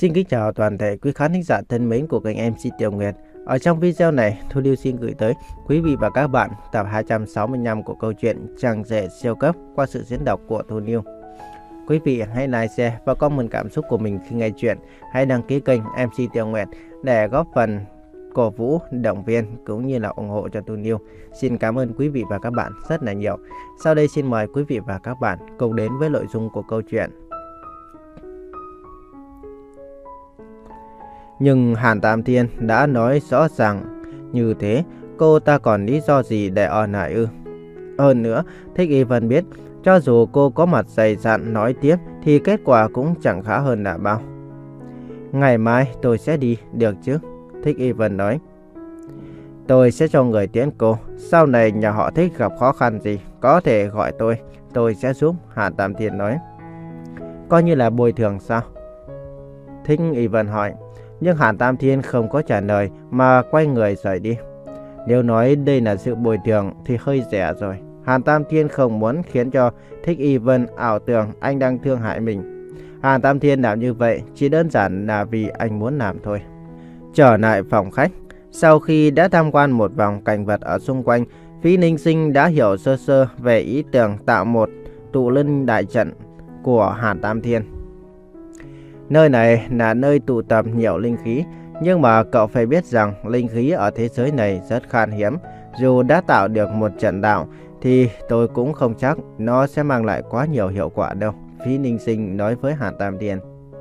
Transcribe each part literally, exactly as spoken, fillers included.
Xin kính chào toàn thể quý khán thính giả thân mến của kênh em xê Tiểu Nguyệt. Ở trong video này, Thu Lưu xin gửi tới quý vị và các bạn tập hai trăm sáu mươi lăm của câu chuyện Chàng rể siêu cấp qua sự diễn đọc của Thu Lưu. Quý vị hãy like, share và comment cảm xúc của mình khi nghe chuyện. Hãy đăng ký kênh em xê Tiểu Nguyệt để góp phần cổ vũ, động viên cũng như là ủng hộ cho Thu Lưu. Xin cảm ơn quý vị và các bạn rất là nhiều. Sau đây xin mời quý vị và các bạn cùng đến với nội dung của câu chuyện. Nhưng Hàn Tam Thiên đã nói rõ ràng như thế, cô ta còn lý do gì để ở lại ư? Hơn nữa, Thích Y Vân biết, cho dù cô có mặt dày dặn nói tiếp thì kết quả cũng chẳng khá hơn là bao. Ngày mai tôi sẽ đi, được chứ? Thích Y Vân nói. Tôi sẽ cho người tiễn cô, sau này nhà họ Thích gặp khó khăn gì, có thể gọi tôi, tôi sẽ giúp, Hàn Tam Thiên nói. Coi như là bồi thường sao? Thích Y Vân hỏi. Nhưng Hàn Tam Thiên không có trả lời mà quay người rời đi. Nếu nói đây là sự bồi thường thì hơi rẻ rồi. Hàn Tam Thiên không muốn khiến cho Thích Y Vân ảo tưởng anh đang thương hại mình. Hàn Tam Thiên làm như vậy chỉ đơn giản là vì anh muốn làm thôi. Trở lại phòng khách, sau khi đã tham quan một vòng cảnh vật ở xung quanh, Phí Ninh Sinh đã hiểu sơ sơ về ý tưởng tạo một tụ linh đại trận của Hàn Tam Thiên. Nơi này là nơi tụ tập nhiều linh khí, nhưng mà cậu phải biết rằng linh khí ở thế giới này rất khan hiếm. Dù đã tạo được một trận đạo thì tôi cũng không chắc nó sẽ mang lại quá nhiều hiệu quả đâu, Phí Ninh Sinh nói với Hàn Tam Thiên.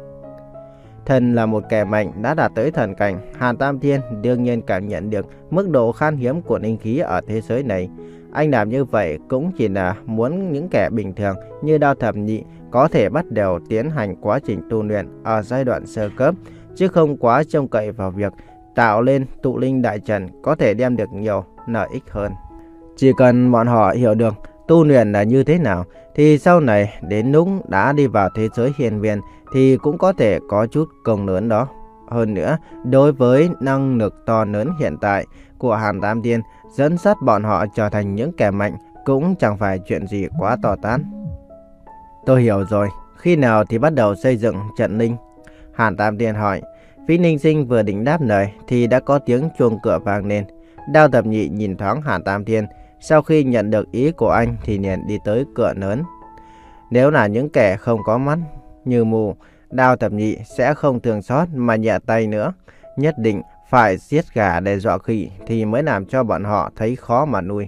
Thần là một kẻ mạnh đã đạt tới thần cảnh, Hàn Tam Thiên đương nhiên cảm nhận được mức độ khan hiếm của linh khí ở thế giới này. Anh làm như vậy cũng chỉ là muốn những kẻ bình thường như Đao Thập Nhị có thể bắt đầu tiến hành quá trình tu luyện ở giai đoạn sơ cấp, chứ không quá trông cậy vào việc tạo lên tụ linh đại trận có thể đem được nhiều lợi ích hơn. Chỉ cần bọn họ hiểu được tu luyện là như thế nào, thì sau này đến lúc đã đi vào thế giới hiền viên thì cũng có thể có chút công lớn đó. Hơn nữa, đối với năng lực to lớn hiện tại của Hàn Tam Thiên, dẫn dắt bọn họ trở thành những kẻ mạnh cũng chẳng phải chuyện gì quá to tát. Tôi hiểu rồi, khi nào thì bắt đầu xây dựng trận linh? Hàn Tam Thiên hỏi. Phí Ninh Sinh vừa định đáp lời thì đã có tiếng chuông cửa vang lên. Đao Thập Nhị nhìn thoáng Hàn Tam Thiên, sau khi nhận được ý của anh thì liền đi tới cửa lớn. Nếu là những kẻ không có mắt như mù, Đao Thập Nhị sẽ không thương xót mà nhẹ tay nữa. Nhất định phải giết gà để dọa khỉ thì mới làm cho bọn họ thấy khó mà nuôi.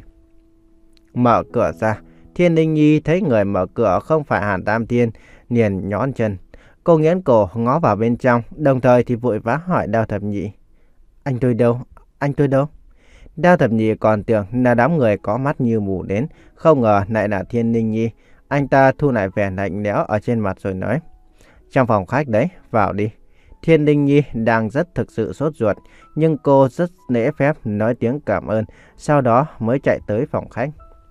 Mở cửa ra, Thiên Linh Nhi thấy người mở cửa không phải Hàn Tam Thiên, liền nhón chân. Cô nghiến cổ ngó vào bên trong, đồng thời thì vội vã hỏi Đao Thập Nhị. Anh tôi đâu? Anh tôi đâu? Đao Thập Nhị còn tưởng là đám người có mắt như mù đến, không ngờ lại là Thiên Linh Nhi. Anh ta thu lại vẻ lạnh lẽo ở trên mặt rồi nói. Trong phòng khách đấy, vào đi. Thiên Linh Nhi đang rất thực sự sốt ruột, nhưng cô rất lễ phép nói tiếng cảm ơn, sau đó mới chạy tới phòng khách.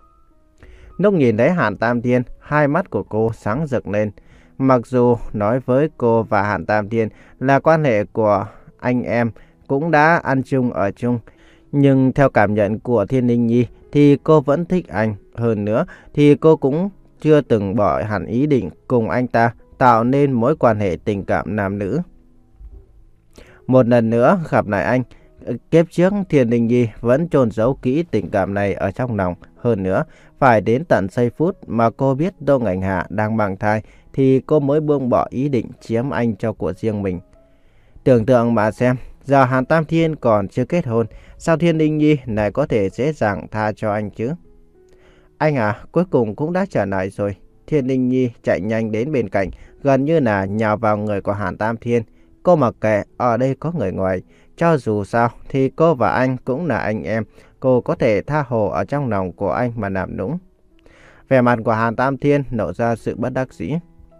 Lúc nhìn thấy Hàn Tam Thiên, hai mắt của cô sáng rực lên. Mặc dù nói với cô và Hàn Tam Thiên là quan hệ của anh em, cũng đã ăn chung ở chung, nhưng theo cảm nhận của Thiên Linh Nhi thì cô vẫn thích anh. Hơn nữa thì cô cũng chưa từng bỏ hẳn ý định cùng anh ta tạo nên mối quan hệ tình cảm nam nữ. Một lần nữa gặp lại anh, kiếp trước Thiên Linh Nhi vẫn chôn giấu kỹ tình cảm này ở trong lòng. Hơn nữa, phải đến tận giây phút mà cô biết Tô Ngạnh Hạ đang mang thai thì cô mới buông bỏ ý định chiếm anh cho của riêng mình. Tưởng tượng mà xem, giờ Hàn Tam Thiên còn chưa kết hôn, sao Thiên Linh Nhi lại có thể dễ dàng tha cho anh chứ? Anh à, cuối cùng cũng đã trở lại rồi. Thiên Linh Nhi chạy nhanh đến bên cạnh, gần như là nhào vào người của Hàn Tam Thiên. Cô mặc kệ ở đây có người ngoài, cho dù sao thì cô và anh cũng là anh em, cô có thể tha hồ ở trong lòng của anh mà làm đúng. Vẻ mặt của Hàn Tam Thiên lộ ra sự bất đắc dĩ.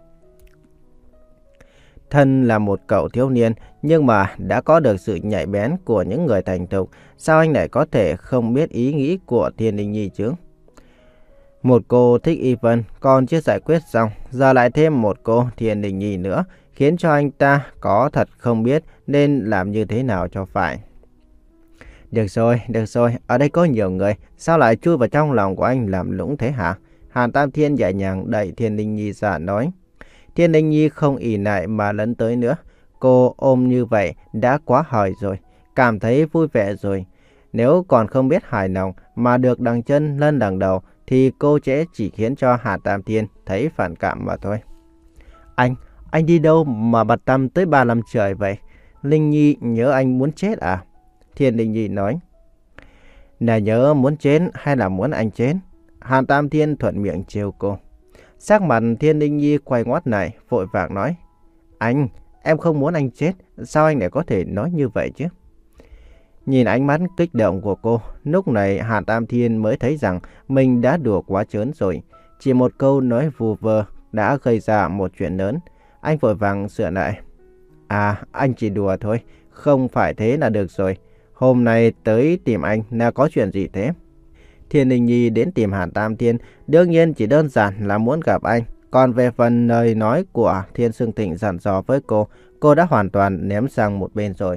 Thân là một cậu thiếu niên, nhưng mà đã có được sự nhạy bén của những người thành thục, sao anh lại có thể không biết ý nghĩ của Thiên Linh Nhi chứ? Một cô Thích Y Vân còn chưa giải quyết xong, giờ lại thêm một cô Thiên Linh Nhi nữa, khiến cho anh ta có thật không biết nên làm như thế nào cho phải. Được rồi, được rồi, ở đây có nhiều người, sao lại chui vào trong lòng của anh làm lũng thế hả? Hàn Tam Thiên nhẹ nhàng đẩy Thiên Linh Nhi ra nói. Thiên Linh Nhi không ỷ lại mà lấn tới nữa. cô ôm như vậy đã quá hời rồi, cảm thấy vui vẻ rồi. Nếu còn không biết hài lòng mà được đằng chân lên đằng đầu thì cô sẽ chỉ khiến cho Hàn Tam Thiên thấy phản cảm mà thôi. Anh, anh đi đâu mà bặt tăm tới ba năm trời vậy? Linh Nhi nhớ anh muốn chết à? Thiên Linh Nhi nói. Là nhớ muốn chết hay là muốn anh chết? Hàn Tam Thiên thuận miệng trêu cô. Sắc mặt Thiên Linh Nhi quay ngoắt lại, vội vàng nói. Anh, em không muốn anh chết, sao anh lại có thể nói như vậy chứ? Nhìn ánh mắt kích động của cô, lúc này Hàn Tam Thiên mới thấy rằng mình đã đùa quá trớn rồi. Chỉ một câu nói vù vơ đã gây ra một chuyện lớn. Anh vội vàng sửa lại. À, anh chỉ đùa thôi, không phải thế là được rồi. Hôm nay tới tìm anh là có chuyện gì thế? Thiên Linh Nhi đến tìm Hàn Tam Thiên, đương nhiên chỉ đơn giản là muốn gặp anh. Còn về phần lời nói của Thiên Sương Thịnh dặn dò với cô, cô đã hoàn toàn ném sang một bên rồi.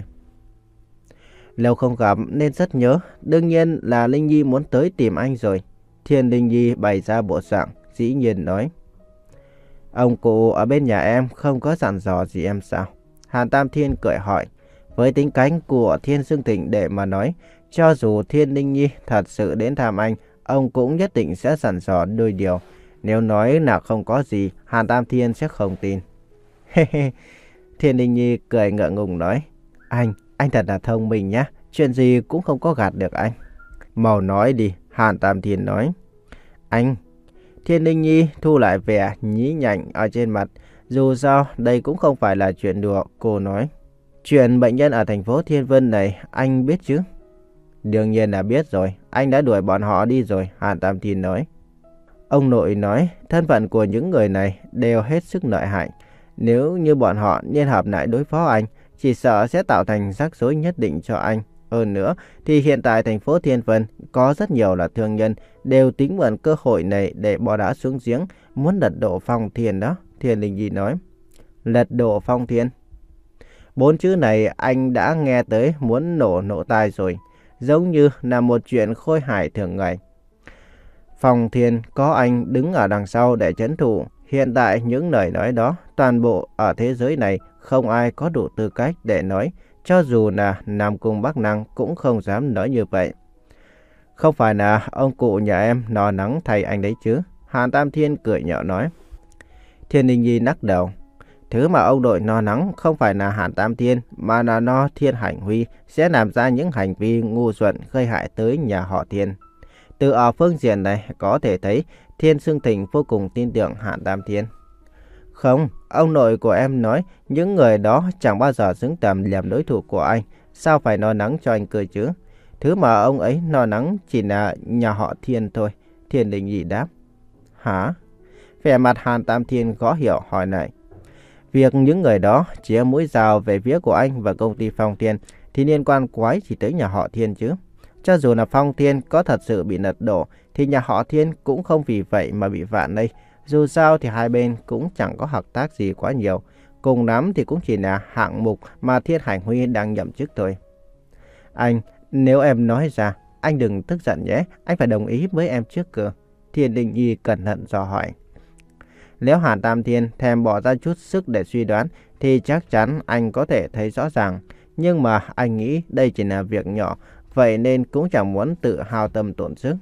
Lâu không gặp nên rất nhớ, đương nhiên là Linh Nhi muốn tới tìm anh rồi. Thiên Linh Nhi bày ra bộ dạng, dĩ nhiên nói. Ông cụ ở bên nhà em không có dặn dò gì em sao? Hàn Tam Thiên cười hỏi. Với tính cách của Thiên Sương Thịnh để mà nói, cho dù Thiên Linh Nhi thật sự đến thăm anh, ông cũng nhất định sẽ dặn dò đôi điều. Nếu nói là không có gì, Hàn Tam Thiên sẽ không tin. Thiên Linh Nhi cười ngượng ngùng nói. Anh, anh thật là thông minh nhá, chuyện gì cũng không có gạt được anh. Mau nói đi, Hàn Tam Thiên nói. Anh, Thiên Linh Nhi thu lại vẻ nhí nhảnh ở trên mặt. Dù sao, đây cũng không phải là chuyện đùa, cô nói. Chuyện bệnh nhân ở thành phố Thiên Vân này, anh biết chứ? Đương nhiên là biết rồi, anh đã đuổi bọn họ đi rồi, Hàn Tam Thiên nói. Ông nội nói, thân phận của những người này đều hết sức lợi hại. Nếu như bọn họ liên hợp lại đối phó anh, chỉ sợ sẽ tạo thành rắc rối nhất định cho anh. Hơn nữa, thì hiện tại thành phố Thiên Vân có rất nhiều là thương nhân đều tính mượn cơ hội này để bỏ đá xuống giếng, muốn lật đổ Phong Thiên đó, Thiên Linh Nhi nói. Lật đổ Phong Thiên? Bốn chữ này anh đã nghe tới muốn nổ nổ tai rồi, giống như là một chuyện khôi hài thường ngày. Phong Thiên có anh đứng ở đằng sau để trấn thủ. Hiện tại những lời nói đó, toàn bộ ở thế giới này không ai có đủ tư cách để nói. Cho dù là Nam Cung Bắc Năng cũng không dám nói như vậy. Không phải là ông cụ nhà em lo lắng thay anh đấy chứ? Hàn Tam Thiên cười nhạo nói. Thiên Linh Nhi lắc đầu. Thứ mà ông đội lo lắng không phải là Hàn Tam Thiên, mà là nó Thiên Hành Huy sẽ làm ra những hành vi ngu xuẩn gây hại tới nhà họ Thiên. Từ ở phương diện này có thể thấy Thiên Sương Thịnh vô cùng tin tưởng Hàn Tam Thiên. Không, ông nội của em nói những người đó chẳng bao giờ xứng tầm làm đối thủ của anh. Sao phải lo lắng cho anh cười chứ? Thứ mà ông ấy lo lắng chỉ là nhà họ Thiên thôi. Thiên Linh Nhi đáp. Hả? Vẻ mặt Hàn Tam Thiên khó hiểu hỏi lại. Việc những người đó chĩa mũi dao về phía của anh và công ty Phong Thiên thì liên quan quái chỉ tới nhà họ Thiên chứ. Cho dù là Phong Thiên có thật sự bị lật đổ thì nhà họ Thiên cũng không vì vậy mà bị vạ lây. Dù sao thì hai bên cũng chẳng có hợp tác gì quá nhiều. Cùng lắm thì cũng chỉ là hạng mục mà Thiên Hành Huy đang nhậm chức thôi. Anh, nếu em nói ra, anh đừng tức giận nhé. Anh phải đồng ý với em trước cơ. Thiên Linh Nhi cẩn thận dò hỏi. Nếu Hàn Tam Thiên thèm bỏ ra chút sức để suy đoán thì chắc chắn anh có thể thấy rõ ràng. Nhưng mà anh nghĩ đây chỉ là việc nhỏ, vậy nên cũng chẳng muốn tự hao tâm tổn sức.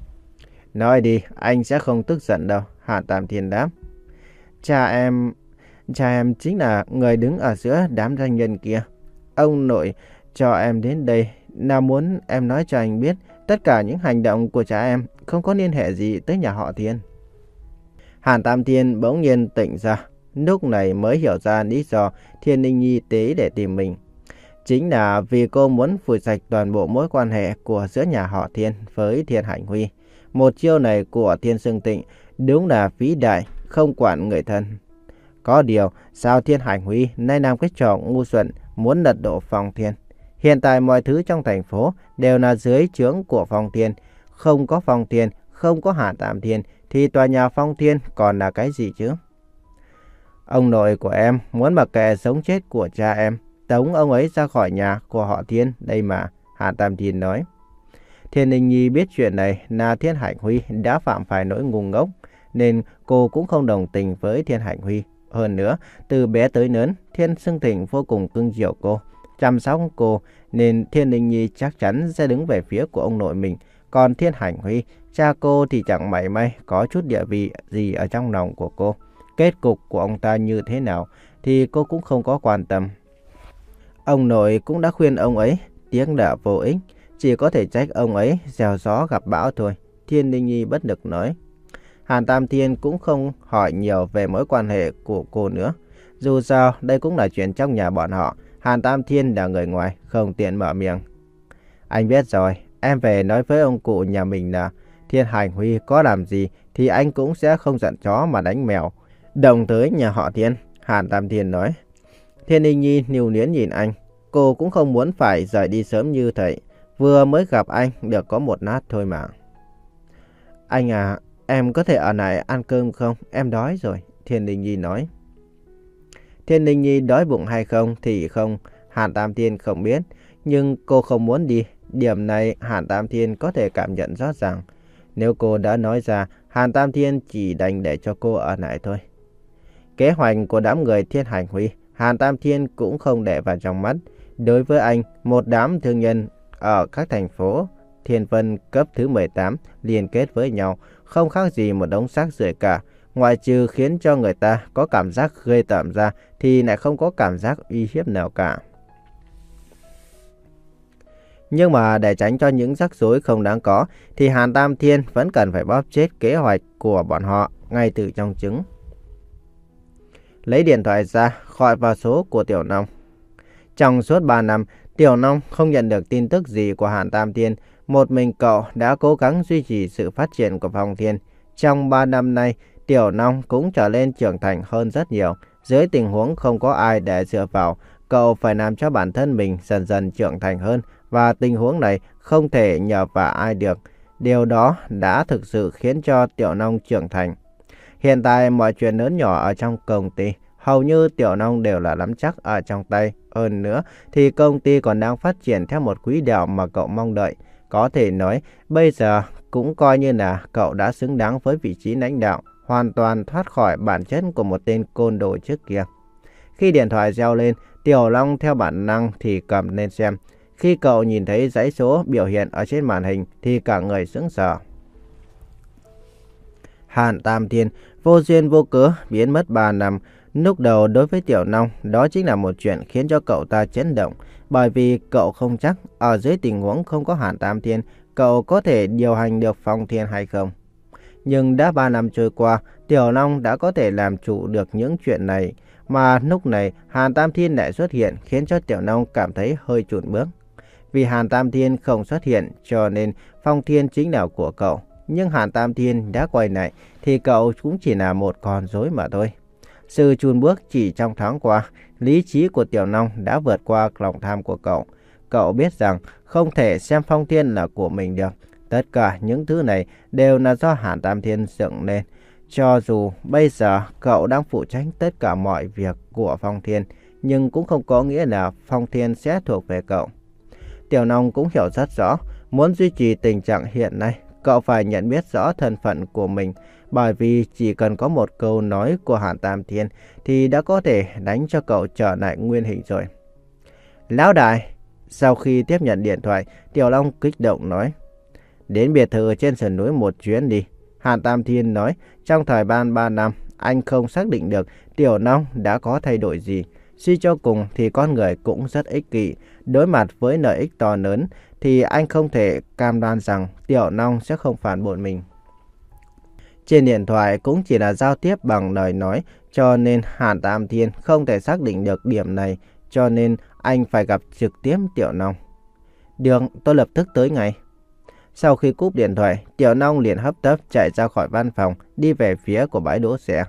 Nói đi, anh sẽ không tức giận đâu, Hàn Tam Thiên đáp. Cha em... Cha em chính là người đứng ở giữa đám doanh nhân kia. Ông nội cho em đến đây là muốn em nói cho anh biết tất cả những hành động của cha em không có liên hệ gì tới nhà họ Thiên. Hàn Tam Thiên bỗng nhiên tỉnh ra, lúc này mới hiểu ra lý do Thiên Linh Nhi tế để tìm mình. Chính là vì cô muốn phủi sạch toàn bộ mối quan hệ của giữa nhà họ Thiên với Thiên Hành Huy. Một chiêu này của Thiên Sương Thịnh đúng là vĩ đại, không quản người thân. Có điều, sao Thiên Hành Huy nay làm cái trò ngu xuẩn muốn lật đổ Phong Thiên? Hiện tại mọi thứ trong thành phố đều là dưới trướng của Phong Thiên. Không có Phong Thiên, không có Hàn Tam Thiên, thì tòa nhà Phong Thiên còn là cái gì chứ? Ông nội của em muốn mặc kệ sống chết của cha em, tống ông ấy ra khỏi nhà của họ Thiên đây mà, Hàn Tam Thiên nói. Thiên Linh Nhi biết chuyện này là Thiên Hành Huy đã phạm phải nỗi ngu ngốc, nên cô cũng không đồng tình với Thiên Hành Huy. Hơn nữa, từ bé tới lớn, Thiên Sương Thịnh vô cùng cưng chiều cô, chăm sóc cô, nên Thiên Linh Nhi chắc chắn sẽ đứng về phía của ông nội mình. Còn Thiên Hành Huy, cha cô thì chẳng mảy may có chút địa vị gì ở trong lòng của cô. Kết cục của ông ta như thế nào thì cô cũng không có quan tâm. Ông nội cũng đã khuyên ông ấy, tiếng đã vô ích, chỉ có thể trách ông ấy gieo gió gặp bão thôi. Thiên Linh Nhi bất lực nói. Hàn Tam Thiên cũng không hỏi nhiều về mối quan hệ của cô nữa. Dù sao, đây cũng là chuyện trong nhà bọn họ. Hàn Tam Thiên là người ngoài, không tiện mở miệng. Anh biết rồi, em về nói với ông cụ nhà mình là Thiên Hành Huy có làm gì thì anh cũng sẽ không giận chó mà đánh mèo. Đồng tới nhà họ Thiên, Hàn Tam Thiên nói. Thiên Linh Nhi nìu nuyến nhìn anh. Cô cũng không muốn phải rời đi sớm như thế. Vừa mới gặp anh được có một nát thôi mà. Anh à, em có thể ở lại ăn cơm không? Em đói rồi, Thiên Linh Nhi nói. Thiên Linh Nhi đói bụng hay không thì không, Hàn Tam Thiên không biết. Nhưng cô không muốn đi. Điểm này Hàn Tam Thiên có thể cảm nhận rõ ràng. Nếu cô đã nói ra, Hàn Tam Thiên chỉ đành để cho cô ở lại thôi. Kế hoạch của đám người Thiên Hành Huy, Hàn Tam Thiên cũng không để vào trong mắt. Đối với anh, một đám thương nhân ở các thành phố Thiên Vân cấp thứ mười tám liên kết với nhau, không khác gì một đống xác rưởi cả. Ngoại trừ khiến cho người ta có cảm giác ghê tởm ra, thì lại không có cảm giác uy hiếp nào cả. Nhưng mà để tránh cho những rắc rối không đáng có, thì Hàn Tam Thiên vẫn cần phải bóp chết kế hoạch của bọn họ ngay từ trong trứng. Lấy điện thoại ra, gọi vào số của Tiểu Long. Trong suốt ba năm, Tiểu Long không nhận được tin tức gì của Hàn Tam Thiên. Một mình cậu đã cố gắng duy trì sự phát triển của Phong Thiên. Trong ba năm nay, Tiểu Long cũng trở nên trưởng thành hơn rất nhiều. Dưới tình huống không có ai để dựa vào, cậu phải làm cho bản thân mình dần dần trưởng thành hơn. Và tình huống này không thể nhờ vào ai được. Điều đó đã thực sự khiến cho Tiểu Long trưởng thành. Hiện tại mọi chuyện lớn nhỏ ở trong công ty, hầu như Tiểu Long đều là nắm chắc ở trong tay. Hơn nữa thì công ty còn đang phát triển theo một quỹ đạo mà cậu mong đợi. Có thể nói bây giờ cũng coi như là cậu đã xứng đáng với vị trí lãnh đạo, hoàn toàn thoát khỏi bản chất của một tên côn đồ trước kia. Khi điện thoại reo lên, Tiểu Long theo bản năng thì cầm lên xem. Khi cậu nhìn thấy dãy số biểu hiện ở trên màn hình thì cả người sững sờ. Hàn Tam Thiên vô duyên vô cớ biến mất ba năm. Lúc đầu đối với Tiểu Long, đó chính là một chuyện khiến cho cậu ta chấn động. Bởi vì cậu không chắc ở dưới tình huống không có Hàn Tam Thiên, cậu có thể điều hành được Phong Thiên hay không. Nhưng đã ba năm trôi qua, Tiểu Long đã có thể làm chủ được những chuyện này. Mà lúc này Hàn Tam Thiên lại xuất hiện khiến cho Tiểu Long cảm thấy hơi chùn bước. Vì Hàn Tam Thiên không xuất hiện cho nên Phong Thiên chính là của cậu. Nhưng Hàn Tam Thiên đã quay lại thì cậu cũng chỉ là một con rối mà thôi. Sự chùn bước chỉ trong tháng qua, lý trí của Tiểu Long đã vượt qua lòng tham của cậu. Cậu biết rằng không thể xem Phong Thiên là của mình được. Tất cả những thứ này đều là do Hàn Tam Thiên dựng nên. Cho dù bây giờ cậu đang phụ trách tất cả mọi việc của Phong Thiên, nhưng cũng không có nghĩa là Phong Thiên sẽ thuộc về cậu. Tiểu Long cũng hiểu rất rõ, muốn duy trì tình trạng hiện nay, cậu phải nhận biết rõ thân phận của mình. Bởi vì chỉ cần có một câu nói của Hàn Tam Thiên thì đã có thể đánh cho cậu trở lại nguyên hình rồi. Lão đại, sau khi tiếp nhận điện thoại, Tiểu Long kích động nói. Đến biệt thự trên sườn núi một chuyến đi. Hàn Tam Thiên nói, trong thời gian ba năm, anh không xác định được Tiểu Long đã có thay đổi gì. Suy cho cùng thì con người cũng rất ích kỷ. Đối mặt với lợi ích to lớn thì anh không thể cam đoan rằng Tiểu Long sẽ không phản bội mình. Trên điện thoại cũng chỉ là giao tiếp bằng lời nói, cho nên Hàn Tam Thiên không thể xác định được điểm này, cho nên anh phải gặp trực tiếp Tiểu Long. Được, tôi lập tức tới ngay. Sau khi cúp điện thoại, Tiểu Long liền hấp tấp chạy ra khỏi văn phòng, đi về phía của bãi đỗ xe.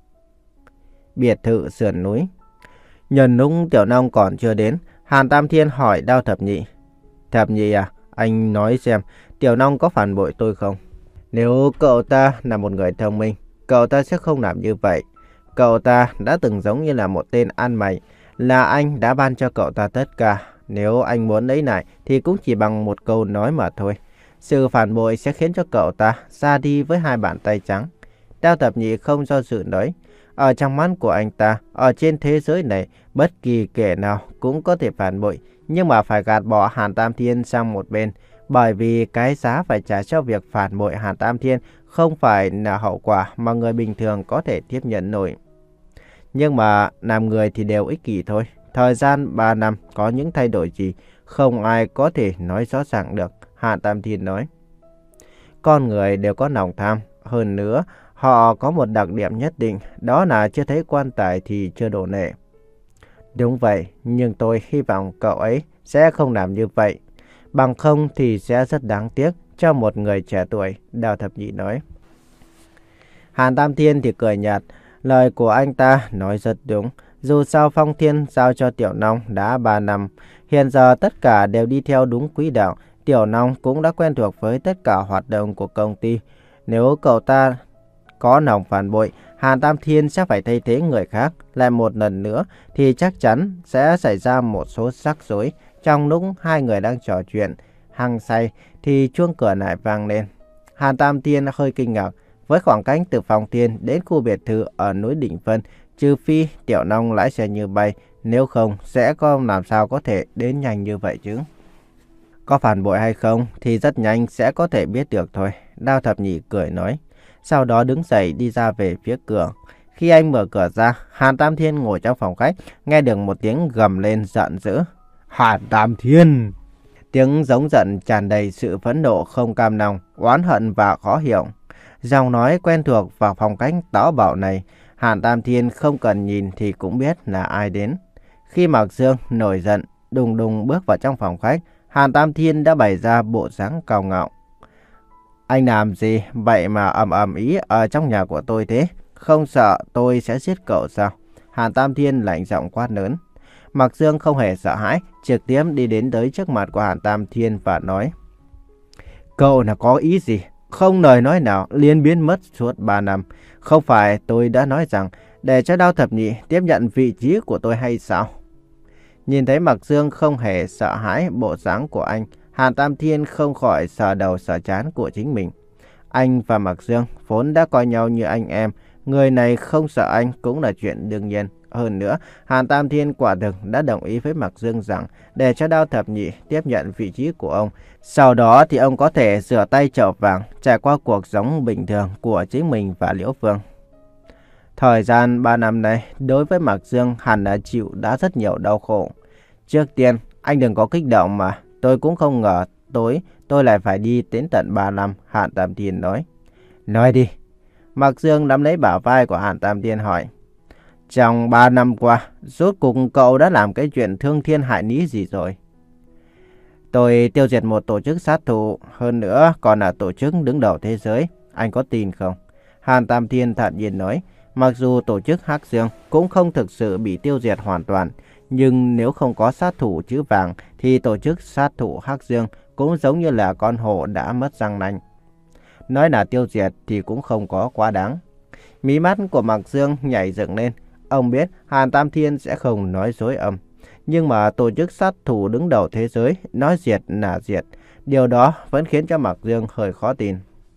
Biệt thự sườn núi. Nhân lúc Tiểu Long còn chưa đến, Hàn Tam Thiên hỏi Đao Thập Nhị. Thập Nhị à, anh nói xem, Tiểu Long có phản bội tôi không? Nếu cậu ta là một người thông minh, cậu ta sẽ không làm như vậy. Cậu ta đã từng giống như là một tên ăn mày, là anh đã ban cho cậu ta tất cả. Nếu anh muốn lấy lại thì cũng chỉ bằng một câu nói mà thôi. Sự phản bội sẽ khiến cho cậu ta ra đi với hai bàn tay trắng. Đao Thập Nhị không do dự nói. Ở trong mắt của anh ta, ở trên thế giới này, bất kỳ kẻ nào cũng có thể phản bội, nhưng mà phải gạt bỏ Hàn Tam Thiên sang một bên. Bởi vì cái giá phải trả cho việc phản bội Hàn Tam Thiên không phải là hậu quả mà người bình thường có thể tiếp nhận nổi. Nhưng mà làm người thì đều ích kỷ thôi. Thời gian ba năm có những thay đổi gì, không ai có thể nói rõ ràng được, Hàn Tam Thiên nói. Con người đều có lòng tham, hơn nữa họ có một đặc điểm nhất định, đó là chưa thấy quan tài thì chưa đổ nệ. Đúng vậy, nhưng tôi hy vọng cậu ấy sẽ không làm như vậy. Bằng không thì sẽ rất đáng tiếc cho một người trẻ tuổi, Đào Thập Nhị nói. Hàn Tam Thiên thì cười nhạt, lời của anh ta nói rất đúng. Dù sao Phong Thiên giao cho Tiểu Long đã ba năm, hiện giờ tất cả đều đi theo đúng quỹ đạo. Tiểu Long cũng đã quen thuộc với tất cả hoạt động của công ty. Nếu cậu ta có lòng phản bội, Hàn Tam Thiên sẽ phải thay thế người khác lại một lần nữa thì chắc chắn sẽ xảy ra một số rắc rối. Trong lúc hai người đang trò chuyện hăng say thì chuông cửa lại vang lên. Hàn Tam Thiên hơi kinh ngạc, với khoảng cách từ phòng thiên đến khu biệt thự ở núi Đỉnh Vân, trừ phi Tiểu Long lái xe như bay, nếu không sẽ không làm sao có thể đến nhanh như vậy chứ. Có phản bội hay không thì rất nhanh sẽ có thể biết được thôi, Đao Thập Nhị cười nói. Sau đó đứng dậy đi ra về phía cửa. Khi anh mở cửa ra, Hàn Tam Thiên ngồi trong phòng khách, nghe được một tiếng gầm lên giận dữ. Hàn Tam Thiên! Tiếng giống giận tràn đầy sự phẫn nộ không cam lòng, oán hận và khó hiểu. Giọng nói quen thuộc vào phòng khách táo bạo này, Hàn Tam Thiên không cần nhìn thì cũng biết là ai đến. Khi Mạc Dương nổi giận, đùng đùng bước vào trong phòng khách, Hàn Tam Thiên đã bày ra bộ dáng cao ngạo. Anh làm gì vậy mà ầm ầm ý ở trong nhà của tôi thế? Không sợ tôi sẽ giết cậu sao? Hàn Tam Thiên lạnh giọng quát lớn. Mạc Dương không hề sợ hãi, trực tiếp đi đến tới trước mặt của Hàn Tam Thiên và nói. Cậu là có ý gì? Không lời nói nào liền biến mất suốt ba năm. Không phải tôi đã nói rằng để cho Đao Thập Nhị tiếp nhận vị trí của tôi hay sao? Nhìn thấy Mạc Dương không hề sợ hãi bộ dáng của anh, Hàn Tam Thiên không khỏi sờ đầu sờ trán của chính mình. Anh và Mạc Dương vốn đã coi nhau như anh em, người này không sợ anh cũng là chuyện đương nhiên. Hơn nữa, Hàn Tam Thiên quả thực đã đồng ý với Mạc Dương rằng để cho Đao Thập Nhị tiếp nhận vị trí của ông. Sau đó thì ông có thể rửa tay chậu vàng, trải qua cuộc sống bình thường của chính mình và Liễu Phương. Thời gian ba năm này, đối với Mạc Dương hẳn đã chịu đã rất nhiều đau khổ. Trước tiên, anh đừng có kích động mà. Tôi cũng không ngờ tối tôi lại phải đi đến tận ba năm, Hàn Tam Thiên nói. Nói đi. Mạc Dương nắm lấy bả vai của Hàn Tam Thiên hỏi. Trong ba năm qua, rốt cuộc cậu đã làm cái chuyện thương thiên hại lý gì rồi? Tôi tiêu diệt một tổ chức sát thủ, hơn nữa còn là tổ chức đứng đầu thế giới. Anh có tin không? Hàn Tam Thiên thản nhiên nói. Mặc dù tổ chức Hắc Dương cũng không thực sự bị tiêu diệt hoàn toàn, nhưng nếu không có sát thủ chữ vàng thì tổ chức sát thủ Hắc Dương cũng giống như là con hổ đã mất răng nanh. Nói là tiêu diệt thì cũng không có quá đáng. Mí mắt của Mạc Dương nhảy dựng lên. Ông biết Hàn Tam Thiên sẽ không nói dối ông. Nhưng mà tổ chức sát thủ đứng đầu thế giới nói diệt là diệt. Điều đó vẫn khiến cho Mạc Dương hơi khó tin.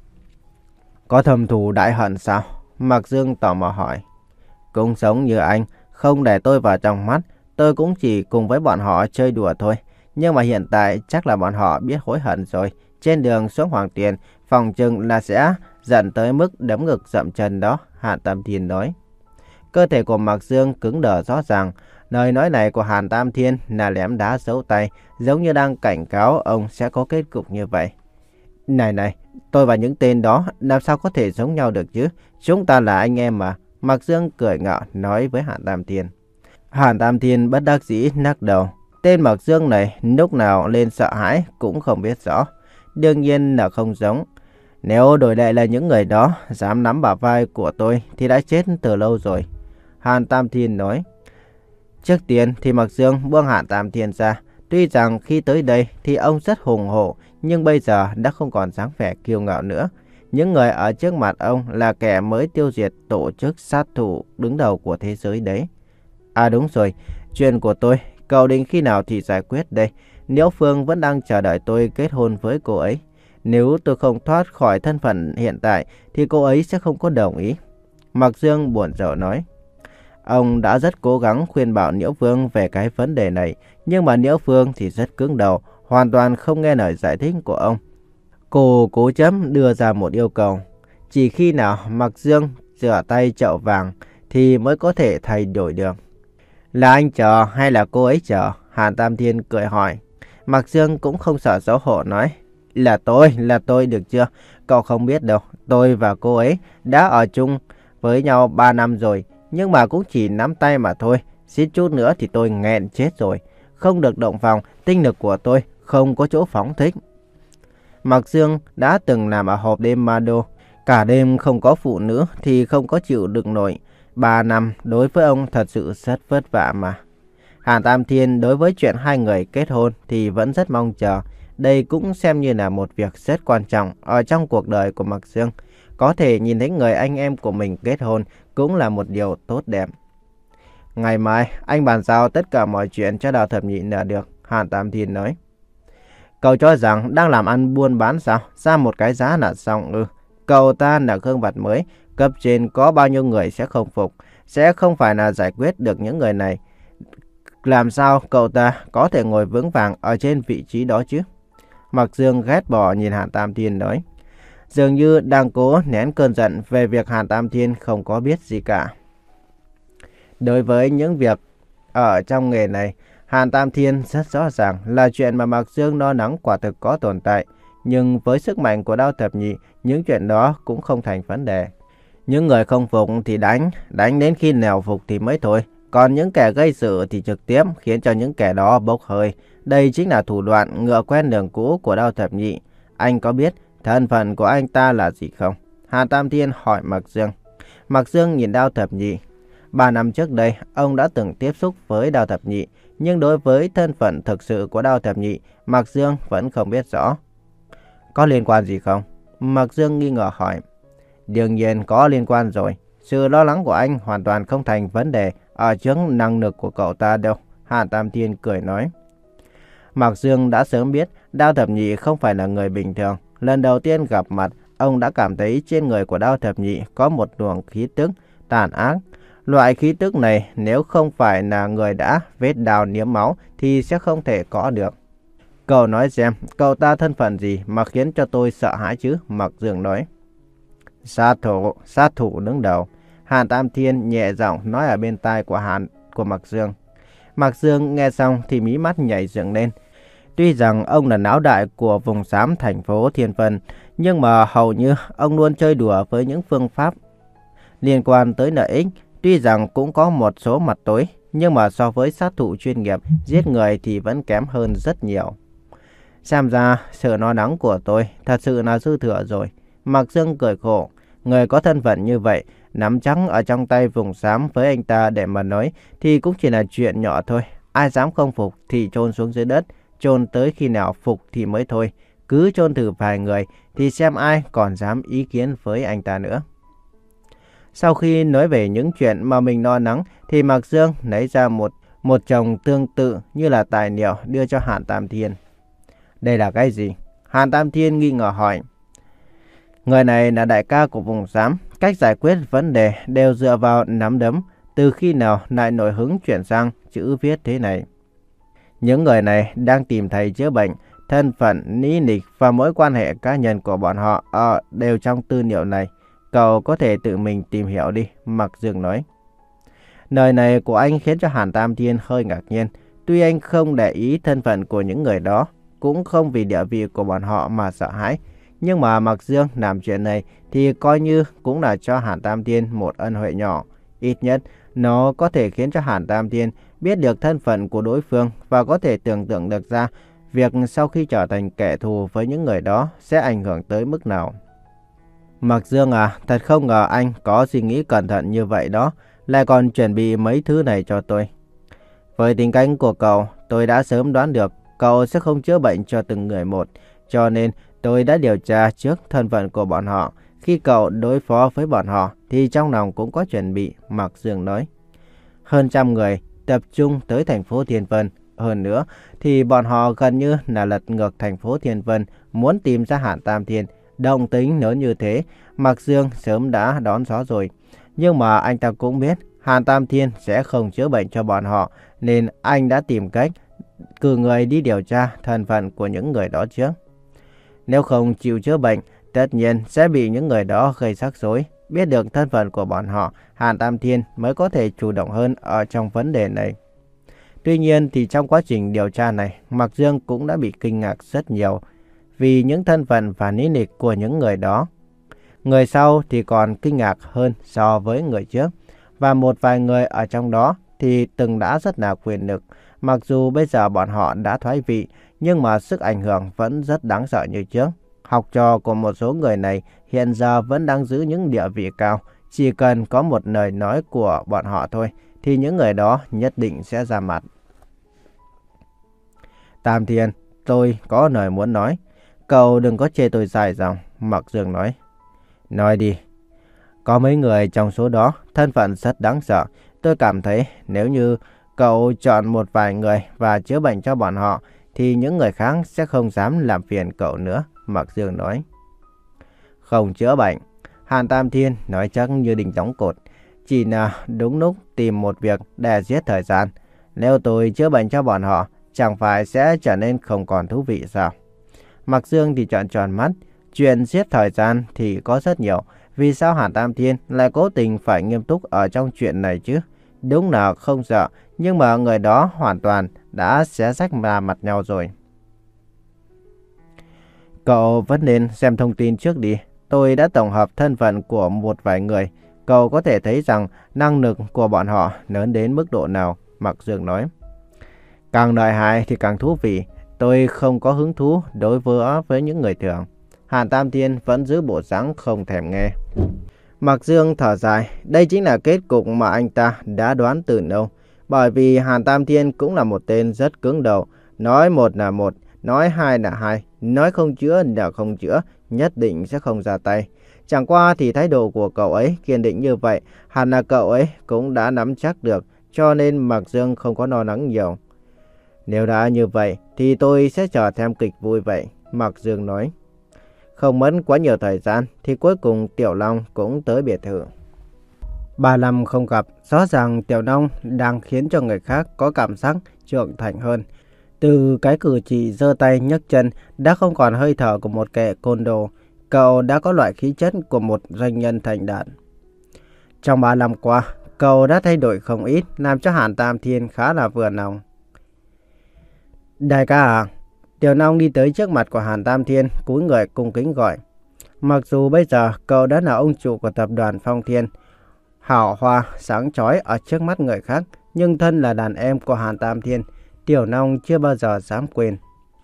Có thâm thù đại hận sao? Mạc Dương tò mò hỏi. Cũng giống như anh, không để tôi vào trong mắt. Tôi cũng chỉ cùng với bọn họ chơi đùa thôi. Nhưng mà hiện tại chắc là bọn họ biết hối hận rồi. Trên đường xuống Hoàng Tiền, phòng chừng là sẽ giận tới mức đấm ngực dậm chân đó, Hàn Tam Thiên nói. Cơ thể của Mạc Dương cứng đờ rõ ràng. Lời nói này của Hàn Tam Thiên là lém đá giấu tay, giống như đang cảnh cáo ông sẽ có kết cục như vậy. Này này, tôi và những tên đó làm sao có thể giống nhau được chứ? Chúng ta là anh em mà. Mạc Dương cười ngạo nói với Hàn Tam Thiên. Hàn Tam Thiên bất đắc dĩ lắc đầu. Tên Mạc Dương này lúc nào lên sợ hãi cũng không biết rõ. Đương nhiên là không giống. Nếu đổi lại là những người đó dám nắm bả vai của tôi thì đã chết từ lâu rồi, Hàn Tam Thiên nói. Trước tiên thì Mạc Dương buông Hàn Tam Thiên ra. Tuy rằng khi tới đây thì ông rất hùng hổ, nhưng bây giờ đã không còn dáng vẻ kiêu ngạo nữa. Những người ở trước mặt ông là kẻ mới tiêu diệt tổ chức sát thủ đứng đầu của thế giới đấy. À đúng rồi, chuyện của tôi, cậu định khi nào thì giải quyết đây? Liễu Phương vẫn đang chờ đợi tôi kết hôn với cô ấy. Nếu tôi không thoát khỏi thân phận hiện tại thì cô ấy sẽ không có đồng ý. Mạc Dương buồn rầu nói. Ông đã rất cố gắng khuyên bảo Nhiễu Phương về cái vấn đề này, nhưng mà Nhiễu Phương thì rất cứng đầu, hoàn toàn không nghe lời giải thích của ông. Cô cố chấp đưa ra một yêu cầu, chỉ khi nào Mạc Dương rửa tay chậu vàng thì mới có thể thay đổi được. Là anh chờ hay là cô ấy chờ? Hàn Tam Thiên cười hỏi. Mạc Dương cũng không sợ xấu hổ nói, là tôi, là tôi được chưa? Cậu không biết đâu, tôi và cô ấy đã ở chung với nhau ba năm rồi, nhưng mà cũng chỉ nắm tay mà thôi. Xít chút nữa thì tôi nghẹn chết rồi, không được động phòng, tinh lực của tôi không có chỗ phóng thích. Mạc Dương đã từng làm ở hộp đêm Mado, cả đêm không có phụ nữ thì không có chịu đựng nổi. Ba năm đối với ông thật sự rất vất vả mà. Hàn Tam Thiên đối với chuyện hai người kết hôn thì vẫn rất mong chờ. Đây cũng xem như là một việc rất quan trọng ở trong cuộc đời của Mạc Dương. Có thể nhìn thấy người anh em của mình kết hôn cũng là một điều tốt đẹp. Ngày mai anh bàn giao tất cả mọi chuyện cho Đào Thập Nhị là được, Hàn Tam Thiên nói. Cậu cho rằng đang làm ăn buôn bán sao? Ra một cái giá là xong ư? Cậu ta là gương mặt mới, cấp trên có bao nhiêu người sẽ không phục, sẽ không phải là giải quyết được những người này. Làm sao cậu ta có thể ngồi vững vàng ở trên vị trí đó chứ? Mạc Dương ghét bỏ nhìn Hàn Tam Thiên nói. Dường như đang cố nén cơn giận về việc Hàn Tam Thiên không có biết gì cả. Đối với những việc ở trong nghề này, Hàn Tam Thiên rất rõ ràng là chuyện mà Mạc Dương lo lắng quả thực có tồn tại. Nhưng với sức mạnh của Đao Thập Nhị, những chuyện đó cũng không thành vấn đề. Những người không phục thì đánh, đánh đến khi nào phục thì mới thôi. Còn những kẻ gây sự thì trực tiếp khiến cho những kẻ đó bốc hơi. Đây chính là thủ đoạn ngựa quen đường cũ của Đao Thập Nhị. Anh có biết thân phận của anh ta là gì không? Hàn Tam Thiên hỏi Mạc Dương. Mạc Dương nhìn Đao Thập Nhị. Ba năm trước đây, ông đã từng tiếp xúc với Đao Thập Nhị. Nhưng đối với thân phận thực sự của Đao Thập Nhị, Mạc Dương vẫn không biết rõ. Có liên quan gì không? Mạc Dương nghi ngờ hỏi. Đương nhiên có liên quan rồi. Sự lo lắng của anh hoàn toàn không thành vấn đề ở trước năng lực của cậu ta đâu. Hàn Tam Thiên cười nói. Mạc Dương đã sớm biết Đao Thập Nhị không phải là người bình thường. Lần đầu tiên gặp mặt, ông đã cảm thấy trên người của Đao Thập Nhị có một luồng khí tức tàn ác. Loại khí tức này nếu không phải là người đã vết đao niếm máu thì sẽ không thể có được. Cậu nói xem, cậu ta thân phận gì mà khiến cho tôi sợ hãi chứ? Mạc Dương nói. Sát thủ, sát thủ đứng đầu. Hàn Tam Thiên nhẹ giọng nói ở bên tai của Hàn của Mạc Dương. Mạc Dương nghe xong thì mí mắt nhảy dựng lên. Tuy rằng ông là não đại của vùng xám thành phố Thiên Vân, nhưng mà hầu như ông luôn chơi đùa với những phương pháp liên quan tới lợi ích. Tuy rằng cũng có một số mặt tối, nhưng mà so với sát thủ chuyên nghiệp giết người thì vẫn kém hơn rất nhiều. Xem ra sự lo lắng của tôi thật sự là dư thừa rồi. Mạc Dương cười khổ. Người có thân phận như vậy, nắm trắng ở trong tay vùng xám với anh ta để mà nói thì cũng chỉ là chuyện nhỏ thôi. Ai dám không phục thì chôn xuống dưới đất, chôn tới khi nào phục thì mới thôi. Cứ chôn thử vài người thì xem ai còn dám ý kiến với anh ta nữa. Sau khi nói về những chuyện mà mình lo lắng thì Mạc Dương lấy ra một một chồng tương tự như là tài liệu đưa cho Hàn Tam Thiên. Đây là cái gì? Hàn Tam Thiên nghi ngờ hỏi. Người này là đại ca của vùng xám, cách giải quyết vấn đề đều dựa vào nắm đấm, từ khi nào lại nổi hứng chuyển sang chữ viết thế này. Những người này đang tìm thầy chữa bệnh, thân phận, lý lịch và mối quan hệ cá nhân của bọn họ ở đều trong tư liệu này. Cậu có thể tự mình tìm hiểu đi, Mạc Dương nói. Lời này của anh khiến cho Hàn Tam Thiên hơi ngạc nhiên. Tuy anh không để ý thân phận của những người đó, cũng không vì địa vị của bọn họ mà sợ hãi. Nhưng mà Mạc Dương làm chuyện này thì coi như cũng là cho Hàn Tam Thiên một ân huệ nhỏ. Ít nhất nó có thể khiến cho Hàn Tam Thiên biết được thân phận của đối phương và có thể tưởng tượng được ra việc sau khi trở thành kẻ thù với những người đó sẽ ảnh hưởng tới mức nào. Mạc Dương à, thật không ngờ anh có suy nghĩ cẩn thận như vậy đó, lại còn chuẩn bị mấy thứ này cho tôi. Với tính cách của cậu, tôi đã sớm đoán được cậu sẽ không chữa bệnh cho từng người một, cho nên tôi đã điều tra trước thân phận của bọn họ. Khi cậu đối phó với bọn họ thì trong lòng cũng có chuẩn bị, Mạc Dương nói. Hơn trăm người tập trung tới thành phố Thiên Vân. Hơn nữa thì bọn họ gần như là lật ngược thành phố Thiên Vân, muốn tìm ra Hàn Tam Thiên. Động tính lớn như thế, Mạc Dương sớm đã đón gió rồi. Nhưng mà anh ta cũng biết Hàn Tam Thiên sẽ không chữa bệnh cho bọn họ, nên anh đã tìm cách cử người đi điều tra thân phận của những người đó trước. Nếu không chịu chữa bệnh, tất nhiên sẽ bị những người đó gây rắc rối. Biết được thân phận của bọn họ, Hàn Tam Thiên mới có thể chủ động hơn ở trong vấn đề này. Tuy nhiên thì trong quá trình điều tra này, Mạc Dương cũng đã bị kinh ngạc rất nhiều vì những thân phận và lý lịch của những người đó. Người sau thì còn kinh ngạc hơn so với người trước. Và một vài người ở trong đó thì từng đã rất là quyền lực. Mặc dù bây giờ bọn họ đã thoái vị, nhưng mà sức ảnh hưởng vẫn rất đáng sợ như trước. Học trò của một số người này hiện giờ vẫn đang giữ những địa vị cao. Chỉ cần có một lời nói của bọn họ thôi, thì những người đó nhất định sẽ ra mặt. Tam Thiên, tôi có lời muốn nói. Cậu đừng có chê tôi dài dòng, Mạc Dương nói. Nói đi. Có mấy người trong số đó thân phận rất đáng sợ. Tôi cảm thấy nếu như cậu chọn một vài người và chữa bệnh cho bọn họ, thì những người khác sẽ không dám làm phiền cậu nữa, Mạc Dương nói. Không chữa bệnh, Hàn Tam Thiên nói chắc như đinh đóng cột. Chỉ là đúng lúc tìm một việc để giết thời gian. Nếu tôi chữa bệnh cho bọn họ, chẳng phải sẽ trở nên không còn thú vị sao? Mạc Dương thì trợn tròn mắt. Chuyện giết thời gian thì có rất nhiều. Vì sao Hàn Tam Thiên lại cố tình phải nghiêm túc ở trong chuyện này chứ? Đúng là không sợ, nhưng mà người đó hoàn toàn đã xé rách mà mặt nhau rồi. Cậu vẫn nên xem thông tin trước đi. Tôi đã tổng hợp thân phận của một vài người. Cậu có thể thấy rằng năng lực của bọn họ lớn đến mức độ nào, Mạc Dương nói. Càng lợi hại thì càng thú vị. Tôi không có hứng thú đối với với những người thường. Hàn Tam Thiên vẫn giữ bộ dáng không thèm nghe. Mạc Dương thở dài. Đây chính là kết cục mà anh ta đã đoán từ lâu. Bởi vì Hàn Tam Thiên cũng là một tên rất cứng đầu. Nói một là một, nói hai là hai, nói không chữa là không chữa, nhất định sẽ không ra tay. Chẳng qua thì thái độ của cậu ấy kiên định như vậy, hẳn là cậu ấy cũng đã nắm chắc được, cho nên Mạc Dương không có lo lắng nhiều. Nếu đã như vậy thì tôi sẽ chờ thêm kịch vui vậy, Mạc Dương nói. Không mất quá nhiều thời gian thì cuối cùng Tiểu Long cũng tới biệt thự. Ba năm không gặp, rõ ràng Tiểu Long đang khiến cho người khác có cảm giác trưởng thành hơn. Từ cái cử chỉ giơ tay nhấc chân đã không còn hơi thở của một kẻ côn đồ, cậu đã có loại khí chất của một doanh nhân thành đạt. Trong ba năm qua, cậu đã thay đổi không ít, làm cho Hàn Tam Thiên khá là vừa lòng. Đại ca à? Tiểu Long đi tới trước mặt của Hàn Tam Thiên, cúi người cung kính gọi. Mặc dù bây giờ cậu đã là ông chủ của tập đoàn Phong Thiên, hào hoa sáng chói ở trước mắt người khác, nhưng thân là đàn em của Hàn Tam Thiên, Tiểu Long chưa bao giờ dám quên.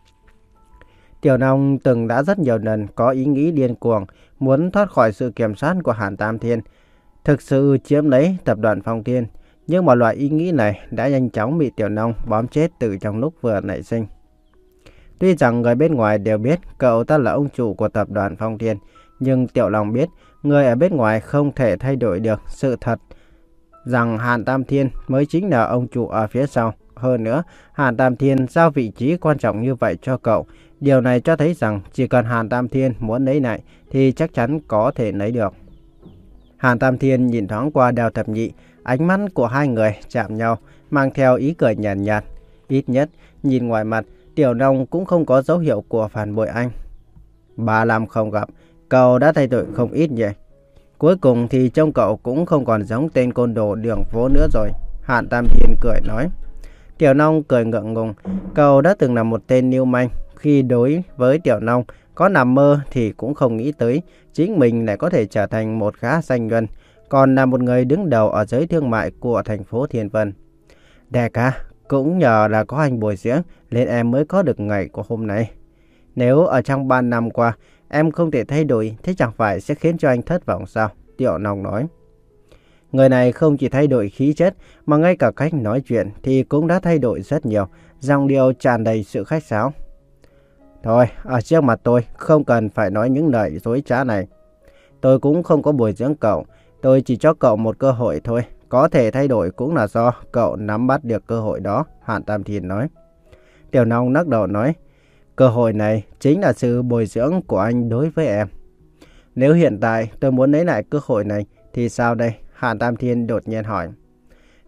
Tiểu Long từng đã rất nhiều lần có ý nghĩ điên cuồng, muốn thoát khỏi sự kiểm soát của Hàn Tam Thiên, thực sự chiếm lấy tập đoàn Phong Thiên. Nhưng mà loại ý nghĩ này đã nhanh chóng bị Tiểu Long bóp chết từ trong lúc vừa nảy sinh. Tuy rằng người bên ngoài đều biết cậu ta là ông chủ của tập đoàn Phong Thiên, nhưng Tiểu Long biết người ở bên ngoài không thể thay đổi được sự thật rằng Hàn Tam Thiên mới chính là ông chủ ở phía sau. Hơn nữa, Hàn Tam Thiên giao vị trí quan trọng như vậy cho cậu. Điều này cho thấy rằng chỉ cần Hàn Tam Thiên muốn lấy lại thì chắc chắn có thể lấy được. Hàn Tam Thiên nhìn thoáng qua Đào Thập Nhị, ánh mắt của hai người chạm nhau, mang theo ý cười nhàn nhạt, nhạt. Ít nhất, nhìn ngoài mặt, Tiểu Long cũng không có dấu hiệu của phản bội anh. Ba năm không gặp, cậu đã thay đổi không ít nhỉ? Cuối cùng thì trông cậu cũng không còn giống tên côn đồ đường phố nữa rồi, Hàn Tam Thiên cười nói. Tiểu Long cười ngượng ngùng, cậu đã từng là một tên lưu manh. Khi đối với Tiểu Long có nằm mơ thì cũng không nghĩ tới chính mình lại có thể trở thành một gã doanh nhân, còn là một người đứng đầu ở giới thương mại của thành phố Thiên Vân. Đại ca, cũng nhờ là có anh bồi dưỡng nên em mới có được ngày của hôm nay. Nếu ở trong ba năm qua em không thể thay đổi, thế chẳng phải sẽ khiến cho anh thất vọng sao? Tiểu Long nói. Người này không chỉ thay đổi khí chất mà ngay cả cách nói chuyện thì cũng đã thay đổi rất nhiều, giọng điệu tràn đầy sự khách sáo. Thôi, ở trước mặt tôi không cần phải nói những lời dối trá này. Tôi cũng không có bồi dưỡng cậu, tôi chỉ cho cậu một cơ hội thôi. Có thể thay đổi cũng là do cậu nắm bắt được cơ hội đó, Hàn Tam Thiên nói. Tiểu Long lắc đầu nói, cơ hội này chính là sự bồi dưỡng của anh đối với em. Nếu hiện tại tôi muốn lấy lại cơ hội này thì sao đây? Hàn Tam Thiên đột nhiên hỏi.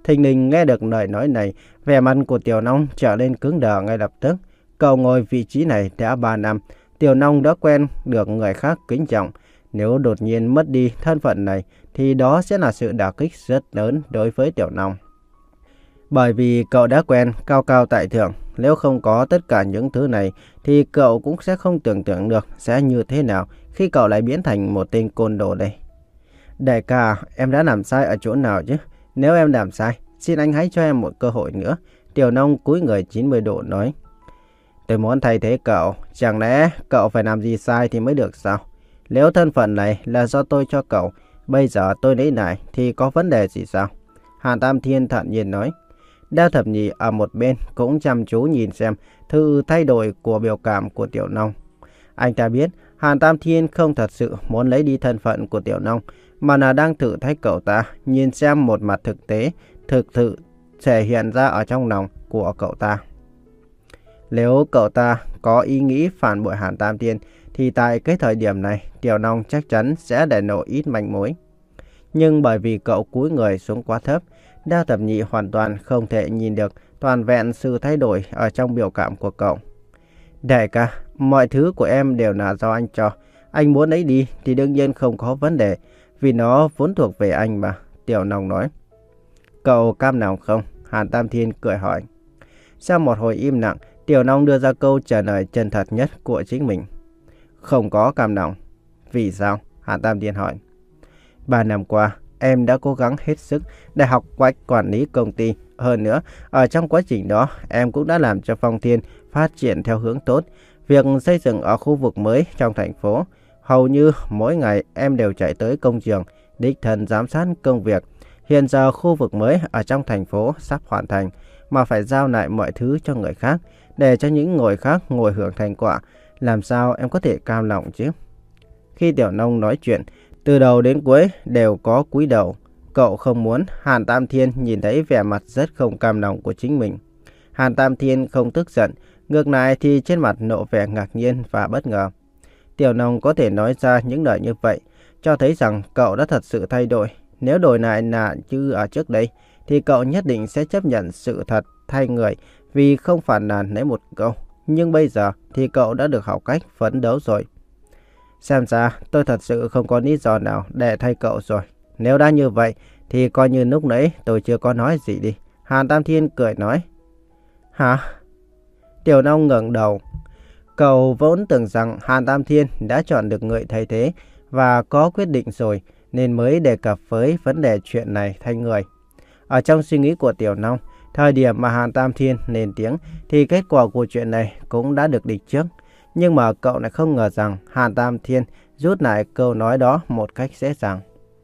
Thình lình nghe được lời nói này, vẻ mặt của Tiểu Long trở nên cứng đờ ngay lập tức. Cậu ngồi vị trí này đã ba năm, Tiểu Long đã quen được người khác kính trọng. Nếu đột nhiên mất đi thân phận này, thì đó sẽ là sự đả kích rất lớn đối với Tiểu Long. Bởi vì cậu đã quen cao cao tại thượng, nếu không có tất cả những thứ này, thì cậu cũng sẽ không tưởng tượng được sẽ như thế nào khi cậu lại biến thành một tên côn đồ đây. Đại ca, em đã làm sai ở chỗ nào chứ? Nếu em làm sai, xin anh hãy cho em một cơ hội nữa. Tiểu Long cúi người chín mươi độ nói. Tôi muốn thay thế cậu, chẳng lẽ cậu phải làm gì sai thì mới được sao? Nếu thân phận này là do tôi cho cậu, bây giờ tôi lấy lại thì có vấn đề gì sao? Hàn Tam Thiên thản nhiên nói. Đao Thập Nhị ở một bên cũng chăm chú nhìn xem sự thay đổi của biểu cảm của Tiểu Long. Anh ta biết Hàn Tam Thiên không thật sự muốn lấy đi thân phận của Tiểu Long, mà là đang thử thách cậu ta nhìn xem một mặt thực tế, thực sự thể hiện ra ở trong lòng của cậu ta. Nếu cậu ta có ý nghĩ phản bội Hàn Tam Thiên, thì tại cái thời điểm này, Tiểu Long chắc chắn sẽ để lộ ít manh mối. Nhưng bởi vì cậu cúi người xuống quá thấp, Đao Thập Nhị hoàn toàn không thể nhìn được toàn vẹn sự thay đổi ở trong biểu cảm của cậu. Đại ca, mọi thứ của em đều là do anh cho. Anh muốn lấy đi thì đương nhiên không có vấn đề, vì nó vốn thuộc về anh mà, Tiểu Long nói. Cậu cam lòng không? Hàn Tam Thiên cười hỏi. Sau một hồi im lặng, Tiểu Long đưa ra câu trả lời chân thật nhất của chính mình. Không có cam lòng. Vì sao? Hàn Tam Thiên hỏi. Ba năm qua, em đã cố gắng hết sức để học cách quản lý công ty. Hơn nữa, ở trong quá trình đó, em cũng đã làm cho Phong Thiên phát triển theo hướng tốt. Việc xây dựng ở khu vực mới trong thành phố, hầu như mỗi ngày em đều chạy tới công trường, đích thân giám sát công việc. Hiện giờ khu vực mới ở trong thành phố sắp hoàn thành, mà phải giao lại mọi thứ cho người khác, để cho những người khác ngồi hưởng thành quả. Làm sao em có thể cam lòng chứ? Khi Tiểu Long nói chuyện, từ đầu đến cuối đều có cúi đầu. Cậu không muốn Hàn Tam Thiên nhìn thấy vẻ mặt rất không cam lòng của chính mình. Hàn Tam Thiên không tức giận, ngược lại thì trên mặt lộ vẻ ngạc nhiên và bất ngờ. Tiểu Long có thể nói ra những lời như vậy, cho thấy rằng cậu đã thật sự thay đổi. Nếu đổi lại là như ở trước đây, thì cậu nhất định sẽ chấp nhận sự thật thay người, vì không phản nàn lấy một câu. Nhưng bây giờ thì cậu đã được học cách phấn đấu rồi. Xem ra tôi thật sự không có lý do nào để thay cậu rồi. Nếu đã như vậy thì coi như lúc nãy tôi chưa có nói gì đi. Hàn Tam Thiên cười nói. Hả? Tiểu Long ngẩng đầu. Cậu vốn tưởng rằng Hàn Tam Thiên đã chọn được người thay thế và có quyết định rồi, nên mới đề cập với vấn đề chuyện này thay người. Ở trong suy nghĩ của Tiểu Long, thời điểm mà Hàn Tam Thiên lên tiếng thì kết quả của chuyện này cũng đã được định trước. Nhưng mà cậu lại không ngờ rằng Hàn Tam Thiên rút lại câu nói đó một cách dễ dàng.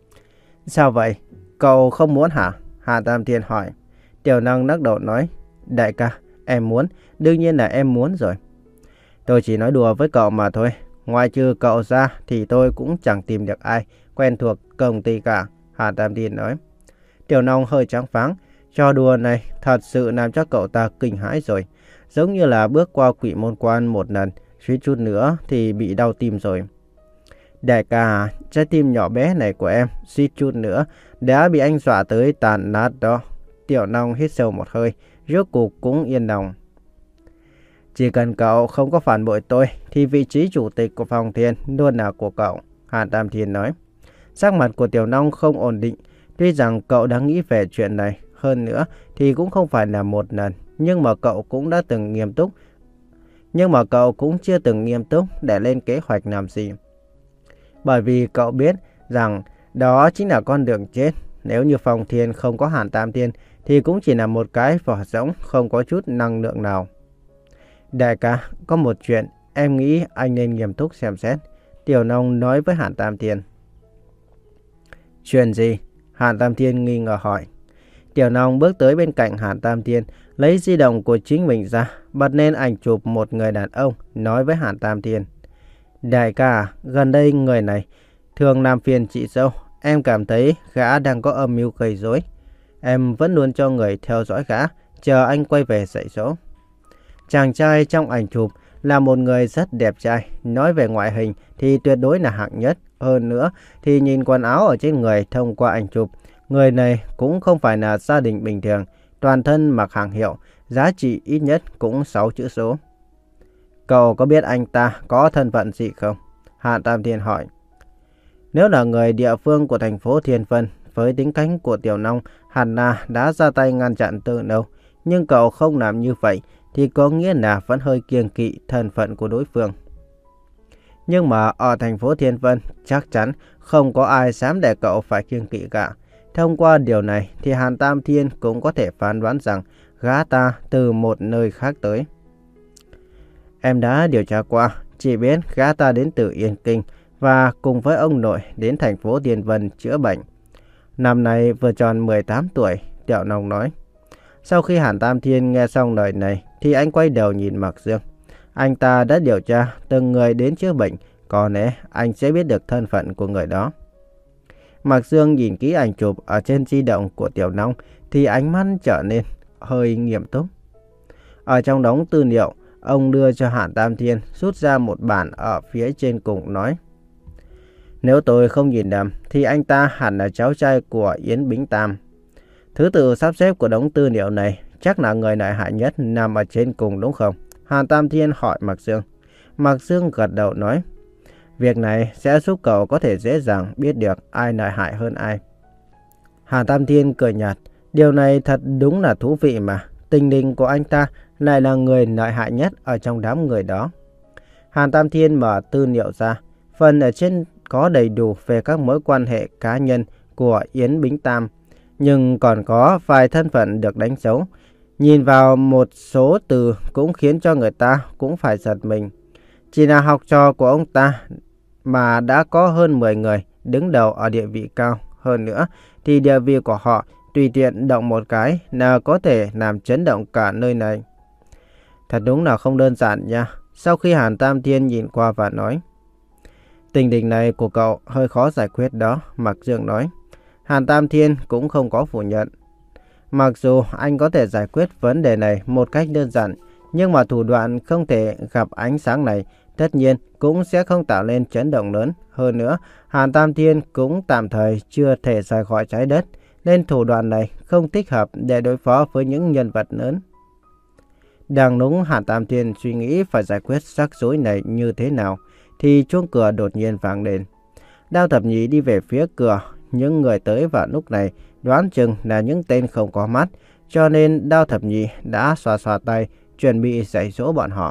Sao vậy? Cậu không muốn hả? Hàn Tam Thiên hỏi. Tiểu Long lắc đầu nói. Đại ca, em muốn. Đương nhiên là em muốn rồi. Tôi chỉ nói đùa với cậu mà thôi. Ngoài trừ cậu ra thì tôi cũng chẳng tìm được ai quen thuộc công ty cả. Hàn Tam Thiên nói. Tiểu Long hơi trắng pháng. Trò đùa này thật sự làm cho cậu ta kinh hãi rồi. Giống như là bước qua quỷ môn quan một lần, suýt chút nữa thì bị đau tim rồi. Đại ca, trái tim nhỏ bé này của em suýt chút nữa đã bị anh dọa tới tàn nát đó. Tiểu Long hít sâu một hơi, rốt cuộc cũng yên lòng. Chỉ cần cậu không có phản bội tôi thì vị trí chủ tịch của Phong Thiên luôn là của cậu, Hàn Tam Thiên nói. Sắc mặt của Tiểu Long không ổn định. Tuy rằng cậu đã nghĩ về chuyện này, hơn nữa thì cũng không phải là một lần, nhưng mà cậu cũng đã từng nghiêm túc. Nhưng mà cậu cũng chưa từng nghiêm túc để lên kế hoạch làm gì. Bởi vì cậu biết rằng đó chính là con đường chết. Nếu như Phong Thiên không có Hàn Tam Thiên thì cũng chỉ là một cái vỏ rỗng không có chút năng lượng nào. Đại ca, có một chuyện em nghĩ anh nên nghiêm túc xem xét, Tiểu Long nói với Hàn Tam Thiên. Chuyện gì? Hàn Tam Thiên nghi ngờ hỏi. Tiểu Long bước tới bên cạnh Hàn Tam Thiên, lấy di động của chính mình ra, bật lên ảnh chụp một người đàn ông, nói với Hàn Tam Thiên. Đại ca, gần đây người này thường làm phiền chị dâu. Em cảm thấy gã đang có âm mưu gây rối. Em vẫn luôn cho người theo dõi gã, chờ anh quay về dạy dỗ. Chàng trai trong ảnh chụp là một người rất đẹp trai. Nói về ngoại hình thì tuyệt đối là hạng nhất. Hơn nữa thì nhìn quần áo ở trên người thông qua ảnh chụp Người này cũng không phải là gia đình bình thường, toàn thân mặc hàng hiệu, giá trị ít nhất cũng sáu chữ số. Cậu có biết anh ta có thân phận gì không? Hạ Tam Thiên hỏi. Nếu là người địa phương của thành phố Thiên Vân, với tính cách của Tiểu Long, hẳn là đã ra tay ngăn chặn từ lâu. Nhưng cậu không làm như vậy thì có nghĩa là vẫn hơi kiêng kỵ thân phận của đối phương. Nhưng mà ở thành phố Thiên Vân chắc chắn không có ai dám để cậu phải kiêng kỵ cả. Thông qua điều này thì Hàn Tam Thiên cũng có thể phán đoán rằng gã ta từ một nơi khác tới. Em đã điều tra qua, chỉ biết gã ta đến từ Yên Kinh và cùng với ông nội đến thành phố Thiên Vân chữa bệnh. Năm nay vừa tròn mười tám tuổi, Tiểu Long nói. Sau khi Hàn Tam Thiên nghe xong lời này thì anh quay đầu nhìn Mạc Dương. Anh ta đã điều tra từng người đến chữa bệnh, có lẽ anh sẽ biết được thân phận của người đó. Mạc Dương nhìn kỹ ảnh chụp ở trên di động của Tiểu Long thì ánh mắt trở nên hơi nghiêm túc. Ở trong đống tư liệu, ông đưa cho Hàn Tam Thiên rút ra một bản ở phía trên cùng nói. Nếu tôi không nhìn nhầm thì anh ta hẳn là cháu trai của Yến Bính Tam. Thứ tự sắp xếp của đống tư liệu này chắc là người lợi hại nhất nằm ở trên cùng đúng không? Hàn Tam Thiên hỏi Mạc Dương. Mạc Dương gật đầu nói. Việc này sẽ giúp cậu có thể dễ dàng biết được ai lợi hại hơn ai. Hàn Tam Thiên cười nhạt. Điều này thật đúng là thú vị mà. Tình đình của anh ta lại là người lợi hại nhất ở trong đám người đó. Hàn Tam Thiên mở tư liệu ra. Phần ở trên có đầy đủ về các mối quan hệ cá nhân của Yến Bính Tam. Nhưng còn có vài thân phận được đánh dấu. Nhìn vào một số từ cũng khiến cho người ta cũng phải giật mình. Chỉ là học trò của ông ta mà đã có hơn mười người đứng đầu ở địa vị cao. Hơn nữa thì địa vị của họ tùy tiện động một cái là có thể làm chấn động cả nơi này. Thật đúng là không đơn giản nha. Sau khi Hàn Tam Thiên nhìn qua và nói. Tình hình này của cậu hơi khó giải quyết đó, Mạc Dương nói. Hàn Tam Thiên cũng không có phủ nhận. Mặc dù anh có thể giải quyết vấn đề này một cách đơn giản, nhưng mà thủ đoạn không thể gặp ánh sáng này tất nhiên cũng sẽ không tạo nên chấn động lớn. Hơn nữa, Hàn Tam Thiên cũng tạm thời chưa thể rời khỏi trái đất, nên thủ đoạn này không thích hợp để đối phó với những nhân vật lớn. Đang lúc Hàn Tam Thiên suy nghĩ phải giải quyết rắc rối này như thế nào, thì chuông cửa đột nhiên vang lên. Đao Thập Nhị đi về phía cửa. Những người tới vào lúc này đoán chừng là những tên không có mắt, cho nên Đao Thập Nhị đã xoa xoa tay, chuẩn bị dạy dỗ bọn họ.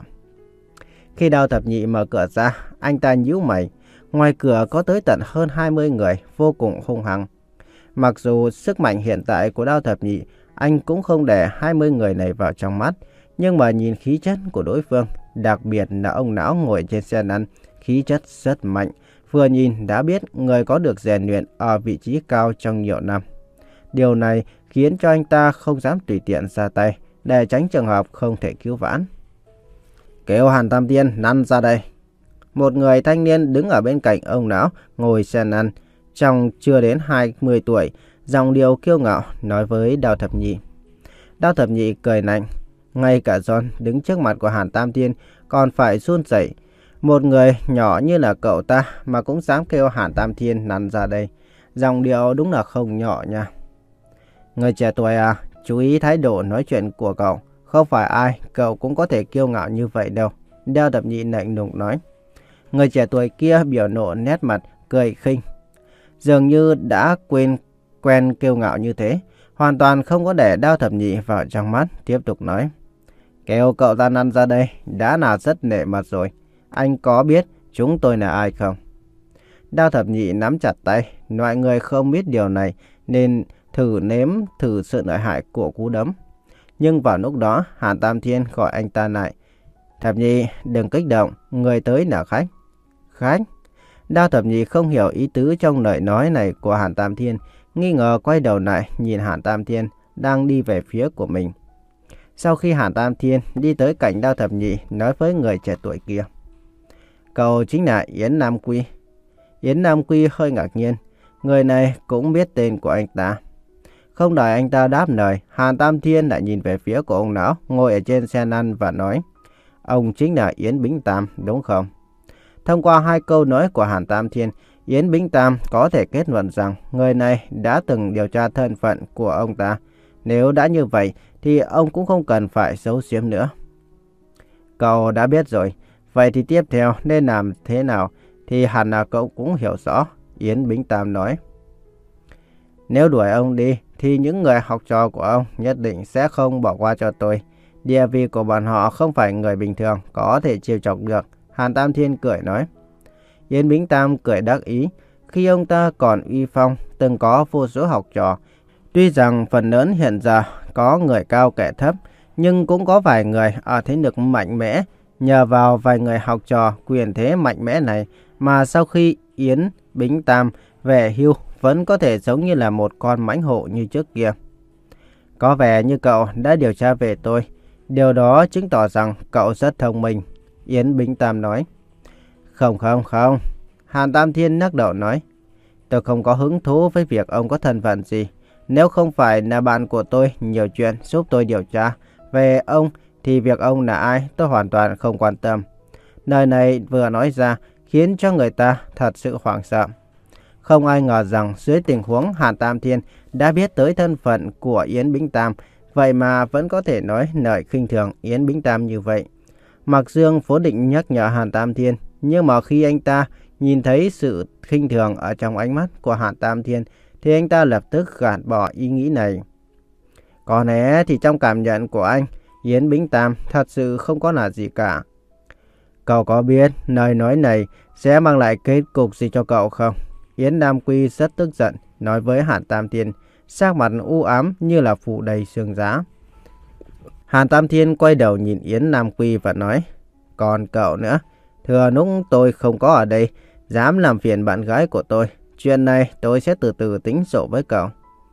Khi Đao Thập Nhị mở cửa ra, anh ta nhíu mày. Ngoài cửa có tới tận hơn hai mươi người, vô cùng hung hăng. Mặc dù sức mạnh hiện tại của Đao Thập Nhị, anh cũng không để hai mươi người này vào trong mắt, nhưng mà nhìn khí chất của đối phương, đặc biệt là ông lão ngồi trên xe lăn, khí chất rất mạnh. Vừa nhìn đã biết người có được rèn luyện ở vị trí cao trong nhiều năm. Điều này khiến cho anh ta không dám tùy tiện ra tay, để tránh trường hợp không thể cứu vãn. Kêu Hàn Tam Thiên lăn ra đây. Một người thanh niên đứng ở bên cạnh ông lão ngồi xe lăn, trông chưa đến hai mươi tuổi, giọng điệu kiêu ngạo nói với Đao Thập Nhị. Đao Thập Nhị cười lạnh, ngay cả John đứng trước mặt của Hàn Tam Thiên còn phải run rẩy. Một người nhỏ như là cậu ta mà cũng dám kêu Hàn Tam Thiên lăn ra đây. Giọng điệu đúng là không nhỏ nha. Người trẻ tuổi à, chú ý thái độ nói chuyện của cậu. Không phải ai cậu cũng có thể kiêu ngạo như vậy đâu. Đao Thập Nhị lạnh lùng nói. Người trẻ tuổi kia biểu lộ nét mặt cười khinh. Dường như đã quên quen kiêu ngạo như thế. Hoàn toàn không có để Đao Thập Nhị vào trong mắt. Tiếp tục nói. Kêu cậu ta lăn ra đây đã là rất nể mặt rồi. Anh có biết chúng tôi là ai không? Đao Thập Nhị nắm chặt tay. Mọi người không biết điều này nên thử nếm thử sự lợi hại của cú đấm. Nhưng vào lúc đó Hàn Tam Thiên gọi anh ta lại. Thập Nhị đừng kích động, người tới là khách. Khách? Đao Thập Nhị không hiểu ý tứ trong lời nói này của Hàn Tam Thiên, nghi ngờ quay đầu lại nhìn Hàn Tam Thiên đang đi về phía của mình. Sau khi Hàn Tam Thiên đi tới cạnh Đao Thập Nhị, nói với người trẻ tuổi kia. Cậu chính là Yến Nam Quy. Yến Nam Quy hơi ngạc nhiên. Người này cũng biết tên của anh ta. Không đợi anh ta đáp lời, Hàn Tam Thiên lại nhìn về phía của ông lão ngồi ở trên xe lăn và nói. Ông chính là Yến Bính Tam đúng không? Thông qua hai câu nói của Hàn Tam Thiên, Yến Bính Tam có thể kết luận rằng người này đã từng điều tra thân phận của ông ta. Nếu đã như vậy thì ông cũng không cần phải giấu giếm nữa. Cậu đã biết rồi, vậy thì tiếp theo nên làm thế nào thì hẳn là cậu cũng hiểu rõ, Yến Bính Tam nói. Nếu đuổi ông đi thì những người học trò của ông nhất định sẽ không bỏ qua cho tôi. Địa vị của bọn họ không phải người bình thường có thể trêu chọc được, Hàn Tam Thiên cười nói. Yến Bính Tam cười đắc ý, khi ông ta còn uy phong, từng có vô số học trò. Tuy rằng phần lớn hiện giờ có người cao kẻ thấp, nhưng cũng có vài người ở thế lực mạnh mẽ. Nhờ vào vài người học trò quyền thế mạnh mẽ này mà sau khi Yến Bính Tam về hưu vẫn có thể giống như là một con mãnh hổ như trước kia. Có vẻ như cậu đã điều tra về tôi. Điều đó chứng tỏ rằng cậu rất thông minh, Yến Bính Tam nói. Không không không, Hàn Tam Thiên lắc đầu nói. Tôi không có hứng thú với việc ông có thân phận gì. Nếu không phải là bạn của tôi nhiều chuyện giúp tôi điều tra về ông thì việc ông là ai tôi hoàn toàn không quan tâm. Lời này vừa nói ra khiến cho người ta thật sự hoảng sợ. Không ai ngờ rằng dưới tình huống Hàn Tam Thiên đã biết tới thân phận của Yến Bính Tam, vậy mà vẫn có thể nói lời khinh thường Yến Bính Tam như vậy. Mạc Dương vốn định nhắc nhở Hàn Tam Thiên, nhưng mà khi anh ta nhìn thấy sự khinh thường ở trong ánh mắt của Hàn Tam Thiên thì anh ta lập tức gạt bỏ ý nghĩ này. Có lẽ thì trong cảm nhận của anh, Yến Bính Tam thật sự không có là gì cả. Cậu có biết lời nói này sẽ mang lại kết cục gì cho cậu không? Yến Nam Quy rất tức giận nói với Hàn Tam Thiên, sắc mặt u ám như là phủ đầy sương giá. Hàn Tam Thiên quay đầu nhìn Yến Nam Quy và nói, còn cậu nữa, thừa lúc tôi không có ở đây, dám làm phiền bạn gái của tôi. Chuyện này tôi sẽ từ từ tính sổ với cậu.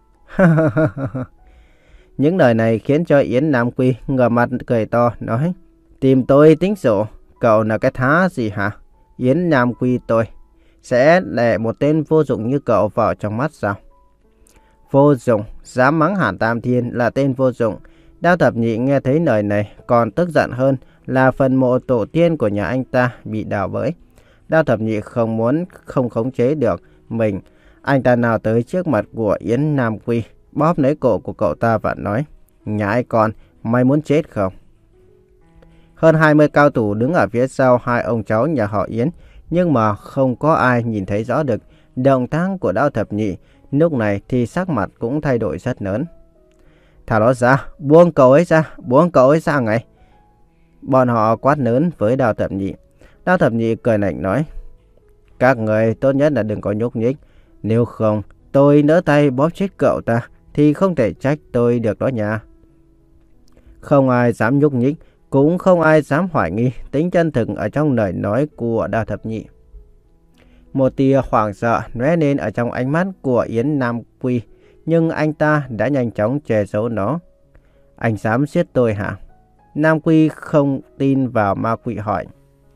Những lời này khiến cho Yến Nam Quy ngửa mặt cười to, nói, tìm tôi tính sổ, cậu là cái thá gì hả? Yến Nam Quy tôi sẽ để một tên vô dụng như cậu vào trong mắt sao? Vô dụng, dám mắng Hàn Tam Thiên là tên vô dụng. Đao Thập Nhị nghe thấy lời này còn tức giận hơn là phần mộ tổ tiên của nhà anh ta bị đào bới. Đao Thập Nhị không muốn không khống chế được mình. Anh ta nào tới trước mặt của Yến Nam Quy, bóp lấy cổ của cậu ta và nói, nhãi con, mày muốn chết không? Hơn hai mươi cao thủ đứng ở phía sau hai ông cháu nhà họ Yến, nhưng mà không có ai nhìn thấy rõ được động tác của Đao Thập Nhị. Lúc này thì sắc mặt cũng thay đổi rất lớn. Thả nó ra, buông cậu ấy ra, buông cậu ấy ra ngay. Bọn họ quát lớn với Đao Thập Nhị. Đao Thập Nhị cười lạnh nói, các người tốt nhất là đừng có nhúc nhích. Nếu không, tôi nỡ tay bóp chết cậu ta thì không thể trách tôi được đó nha. Không ai dám nhúc nhích, cũng không ai dám hoài nghi tính chân thực ở trong lời nói của Đao Thập Nhị. Một tia hoảng sợ lóe lên ở trong ánh mắt của Yến Nam Quy, nhưng anh ta đã nhanh chóng che giấu nó. Anh dám giết tôi hả? Nam Quy không tin vào ma quỷ hỏi.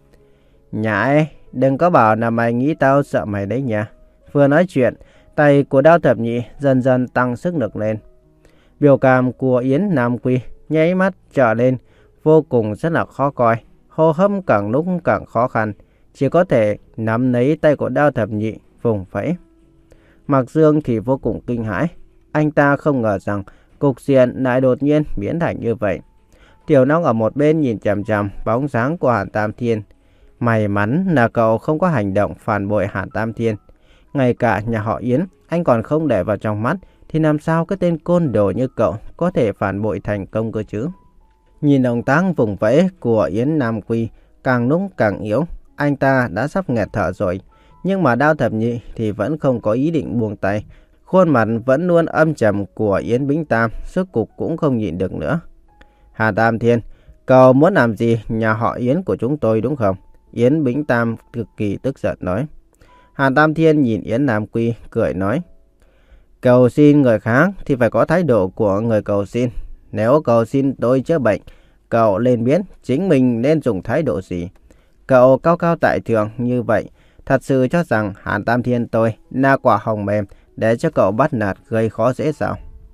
Nhãi, đừng có bảo là mày nghĩ tao sợ mày đấy nha. Vừa nói chuyện, tay của Đao Thập Nhị dần dần tăng sức lực lên. Biểu cảm của Yến Nam Quy nháy mắt trở lên vô cùng rất là khó coi, hô hấp càng lúc càng khó khăn, chỉ có thể nắm lấy tay của Đao Thập Nhị vùng vẫy. Mạc Dương thì vô cùng kinh hãi, anh ta không ngờ rằng cục diện lại đột nhiên biến thành như vậy. Tiểu Long ở một bên nhìn chằm chằm bóng dáng của Hàn Tam Thiên. May mắn là cậu không có hành động phản bội Hàn Tam Thiên. Ngay cả nhà họ Yến anh còn không để vào trong mắt, thì làm sao cái tên côn đồ như cậu có thể phản bội thành công cơ chứ? Nhìn động tác vùng vẫy của Yến Nam Quy càng lúc càng yếu, anh ta đã sắp nghẹt thở rồi. Nhưng mà Đao Thập Nhị thì vẫn không có ý định buông tay. Khuôn mặt vẫn luôn âm trầm của Yến Bính Tam, suốt cục cũng không nhịn được nữa. Hà Tam Thiên, cậu muốn làm gì nhà họ Yến của chúng tôi đúng không? Yến Bính Tam cực kỳ tức giận nói. Hà Tam Thiên nhìn Yến Nam Quy cười nói, cầu xin người khác thì phải có thái độ của người cầu xin. Nếu cầu xin tôi chữa bệnh, cậu nên biết chính mình nên dùng thái độ gì. Cậu cao cao tại thượng như vậy, thật sự cho rằng Hàn Tam Thiên tôi là quả hồng mềm để cho cậu bắt nạt gây khó dễ sao?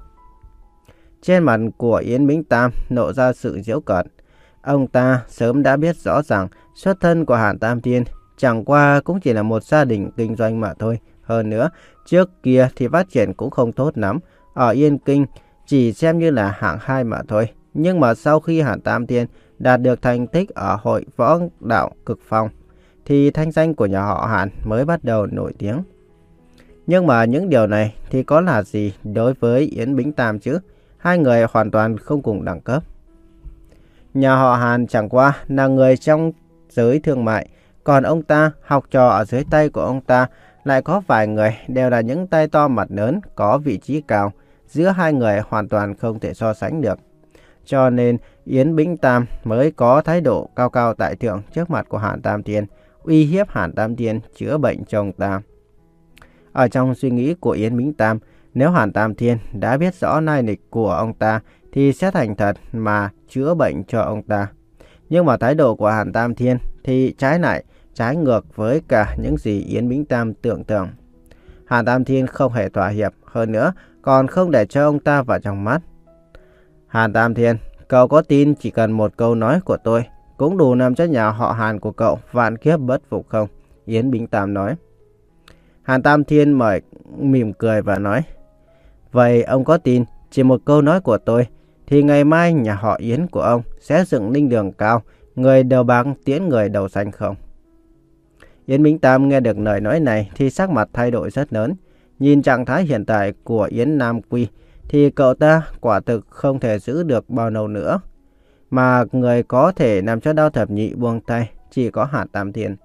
Trên mặt của Yến Bính Tam nộ ra sự giễu cợt. Ông ta sớm đã biết rõ rằng xuất thân của Hàn Tam Thiên chẳng qua cũng chỉ là một gia đình kinh doanh mà thôi. Hơn nữa, trước kia thì phát triển cũng không tốt lắm. Ở Yên Kinh chỉ xem như là hạng hai mà thôi. Nhưng mà sau khi Hàn Tam Thiên đạt được thành tích ở hội võ đạo cực phong, thì thanh danh của nhà họ Hàn mới bắt đầu nổi tiếng. Nhưng mà những điều này thì có là gì đối với Yến Bính Tam chứ? Hai người hoàn toàn không cùng đẳng cấp. Nhà họ Hàn chẳng qua là người trong giới thương mại, còn ông ta, học trò ở dưới tay của ông ta, lại có vài người đều là những tay to mặt lớn, có vị trí cao. Giữa hai người hoàn toàn không thể so sánh được. Cho nên Yến Bính Tam mới có thái độ cao cao tại thượng trước mặt của Hàn Tam Thiên, uy hiếp Hàn Tam Thiên chữa bệnh cho ông ta. Ở trong suy nghĩ của Yến Bính Tam, nếu Hàn Tam Thiên đã biết rõ lai lịch của ông ta thì sẽ thành thật mà chữa bệnh cho ông ta. Nhưng mà thái độ của Hàn Tam Thiên thì trái lại, trái ngược với cả những gì Yến Bính Tam tưởng tượng. Hàn Tam Thiên không hề thỏa hiệp, hơn nữa còn không để cho ông ta vào trong mắt. Hàn Tam Thiên, cậu có tin chỉ cần một câu nói của tôi cũng đủ làm cho nhà họ Hàn của cậu vạn kiếp bất phục không? Yến Bính Tam nói. Hàn Tam Thiên mời mỉm cười và nói, vậy ông có tin chỉ một câu nói của tôi thì ngày mai nhà họ Yến của ông sẽ dựng linh đường cao, người đầu bạc tiễn người đầu xanh không? Yến Bính Tam nghe được lời nói này thì sắc mặt thay đổi rất lớn. Nhìn trạng thái hiện tại của Yến Nam Quy thì cậu ta quả thực không thể giữ được bao lâu nữa. Mà người có thể làm cho Đao Thập Nhị buông tay chỉ có Hàn Tam Thiên.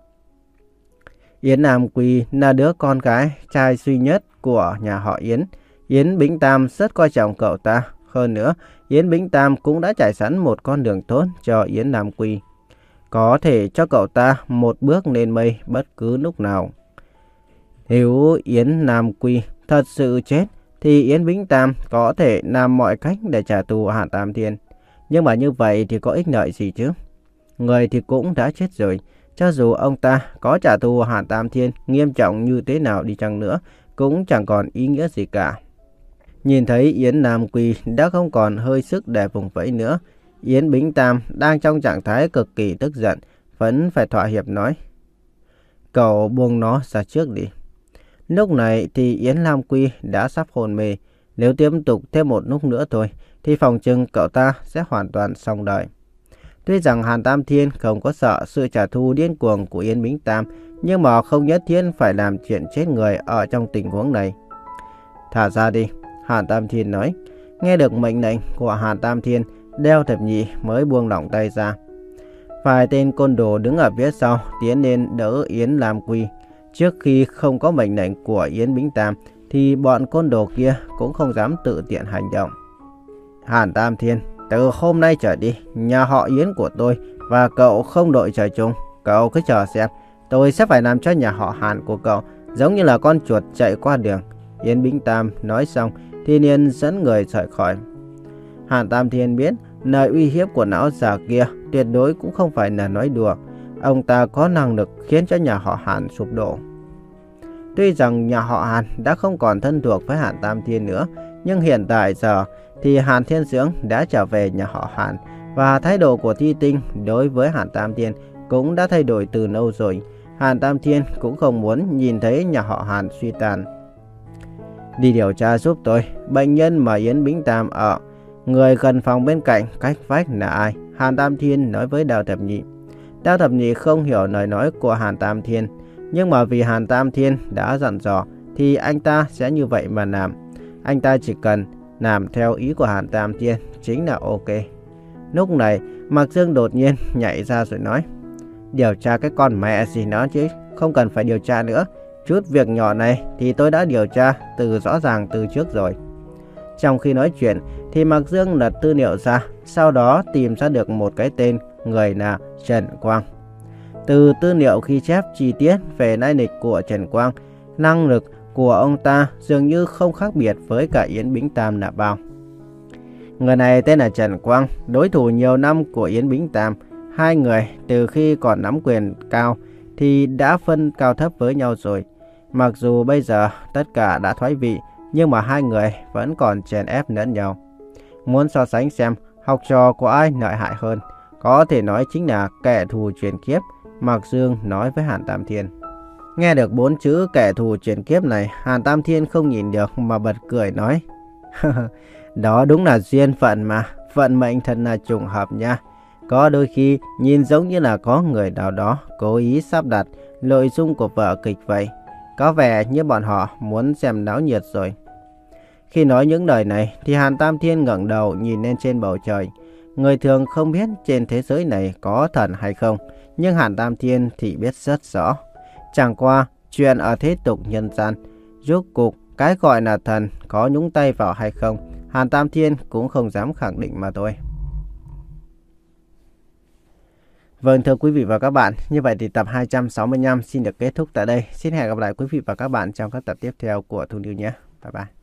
Yến Nam Quy là đứa con gái trai duy nhất của nhà họ Yến. Yến Bính Tam rất coi trọng cậu ta. Hơn nữa, Yến Bính Tam cũng đã trải sẵn một con đường tốt cho Yến Nam Quy, có thể cho cậu ta một bước lên mây bất cứ lúc nào. Nếu Yến Nam Quy thật sự chết thì Yến Bính Tam có thể làm mọi cách để trả thù Hàn Tam Thiên. Nhưng mà như vậy thì có ích lợi gì chứ? Người thì cũng đã chết rồi. Cho dù ông ta có trả thù Hàn Tam Thiên nghiêm trọng như thế nào đi chăng nữa, cũng chẳng còn ý nghĩa gì cả. Nhìn thấy Yến Nam Quy đã không còn hơi sức để vùng vẫy nữa, Yến Bính Tam đang trong trạng thái cực kỳ tức giận, vẫn phải thỏa hiệp nói, cậu buông nó ra trước đi. Lúc này thì Yến Nam Quy đã sắp hôn mê. Nếu tiếp tục thêm một lúc nữa thôi thì phòng chừng cậu ta sẽ hoàn toàn xong đời. Tuy rằng Hàn Tam Thiên không có sợ sự trả thù điên cuồng của Yến Bính Tam, nhưng mà không nhất thiết phải làm chuyện chết người ở trong tình huống này. Thả ra đi, Hàn Tam Thiên nói. Nghe được mệnh lệnh của Hàn Tam Thiên, Đao Thập Nhị mới buông lỏng tay ra. Vài tên côn đồ đứng ở phía sau tiến lên đỡ Yến Nam Quy. Trước khi không có mệnh lệnh của Yến Bính Tam thì bọn côn đồ kia cũng không dám tự tiện hành động. Hàn Tam Thiên, từ hôm nay trở đi, nhà họ Yến của tôi và cậu không đội trời chung. Cậu cứ chờ xem, tôi sẽ phải làm cho nhà họ Hàn của cậu giống như là con chuột chạy qua đường. Yến Bính Tam nói xong thì liền dẫn người rời khỏi. Hàn Tam Thiên biết lời uy hiếp của lão già kia tuyệt đối cũng không phải là nói đùa. Ông ta có năng lực khiến cho nhà họ Hàn sụp đổ. Tuy rằng nhà họ Hàn đã không còn thân thuộc với Hàn Tam Thiên nữa, nhưng hiện tại giờ thì Hàn Thiên Dưỡng đã trở về nhà họ Hàn, và thái độ của Thi Tinh đối với Hàn Tam Thiên cũng đã thay đổi từ lâu rồi. Hàn Tam Thiên cũng không muốn nhìn thấy nhà họ Hàn suy tàn. Đi điều tra giúp tôi, bệnh nhân mà Yến Bính Tam ở, người gần phòng bên cạnh cách vách là ai? Hàn Tam Thiên nói với Đao Thập Nhị. Đao Thập Nhị không hiểu lời nói của Hàn Tam Thiên, nhưng mà vì Hàn Tam Thiên đã dặn dò thì anh ta sẽ như vậy mà làm. Anh ta chỉ cần làm theo ý của Hàn Tam Thiên chính là ok. Lúc này Mạc Dương đột nhiên nhảy ra rồi nói, điều tra cái con mẹ gì nó chứ, không cần phải điều tra nữa. Chút việc nhỏ này thì tôi đã điều tra từ rõ ràng từ trước rồi. Trong khi nói chuyện thì Mạc Dương lật tư liệu ra, sau đó tìm ra được một cái tên, người là Trần Quang. Từ tư liệu ghi chép chi tiết về lai lịch của Trần Quang, năng lực của ông ta dường như không khác biệt với cả Yến Bính Tam là bao. Người này tên là Trần Quang, đối thủ nhiều năm của Yến Bính Tam. Hai người từ khi còn nắm quyền cao thì đã phân cao thấp với nhau rồi. Mặc dù bây giờ tất cả đã thoái vị, nhưng mà hai người vẫn còn chèn ép lẫn nhau. Muốn so sánh xem học trò của ai lợi hại hơn, có thể nói chính là kẻ thù truyền kiếp. Mạc Dương nói với Hàn Tam Thiên. Nghe được bốn chữ kẻ thù chuyển kiếp này, Hàn Tam Thiên không nhìn được mà bật cười nói. Đó đúng là duyên phận mà, vận mệnh thật là trùng hợp nha. Có đôi khi nhìn giống như là có người nào đó cố ý sắp đặt nội dung của vở kịch vậy. Có vẻ như bọn họ muốn xem náo nhiệt rồi. Khi nói những lời này thì Hàn Tam Thiên ngẩng đầu nhìn lên trên bầu trời. Người thường không biết trên thế giới này có thần hay không, nhưng Hàn Tam Thiên thì biết rất rõ. Chẳng qua chuyện ở thế tục nhân gian, rốt cuộc cái gọi là thần có nhúng tay vào hay không, Hàn Tam Thiên cũng không dám khẳng định mà thôi. Vâng, thưa quý vị và các bạn, như vậy thì tập hai trăm sáu mươi lăm xin được kết thúc tại đây. Xin hẹn gặp lại quý vị và các bạn trong các tập tiếp theo của Thu Niu nhé. Bye bye.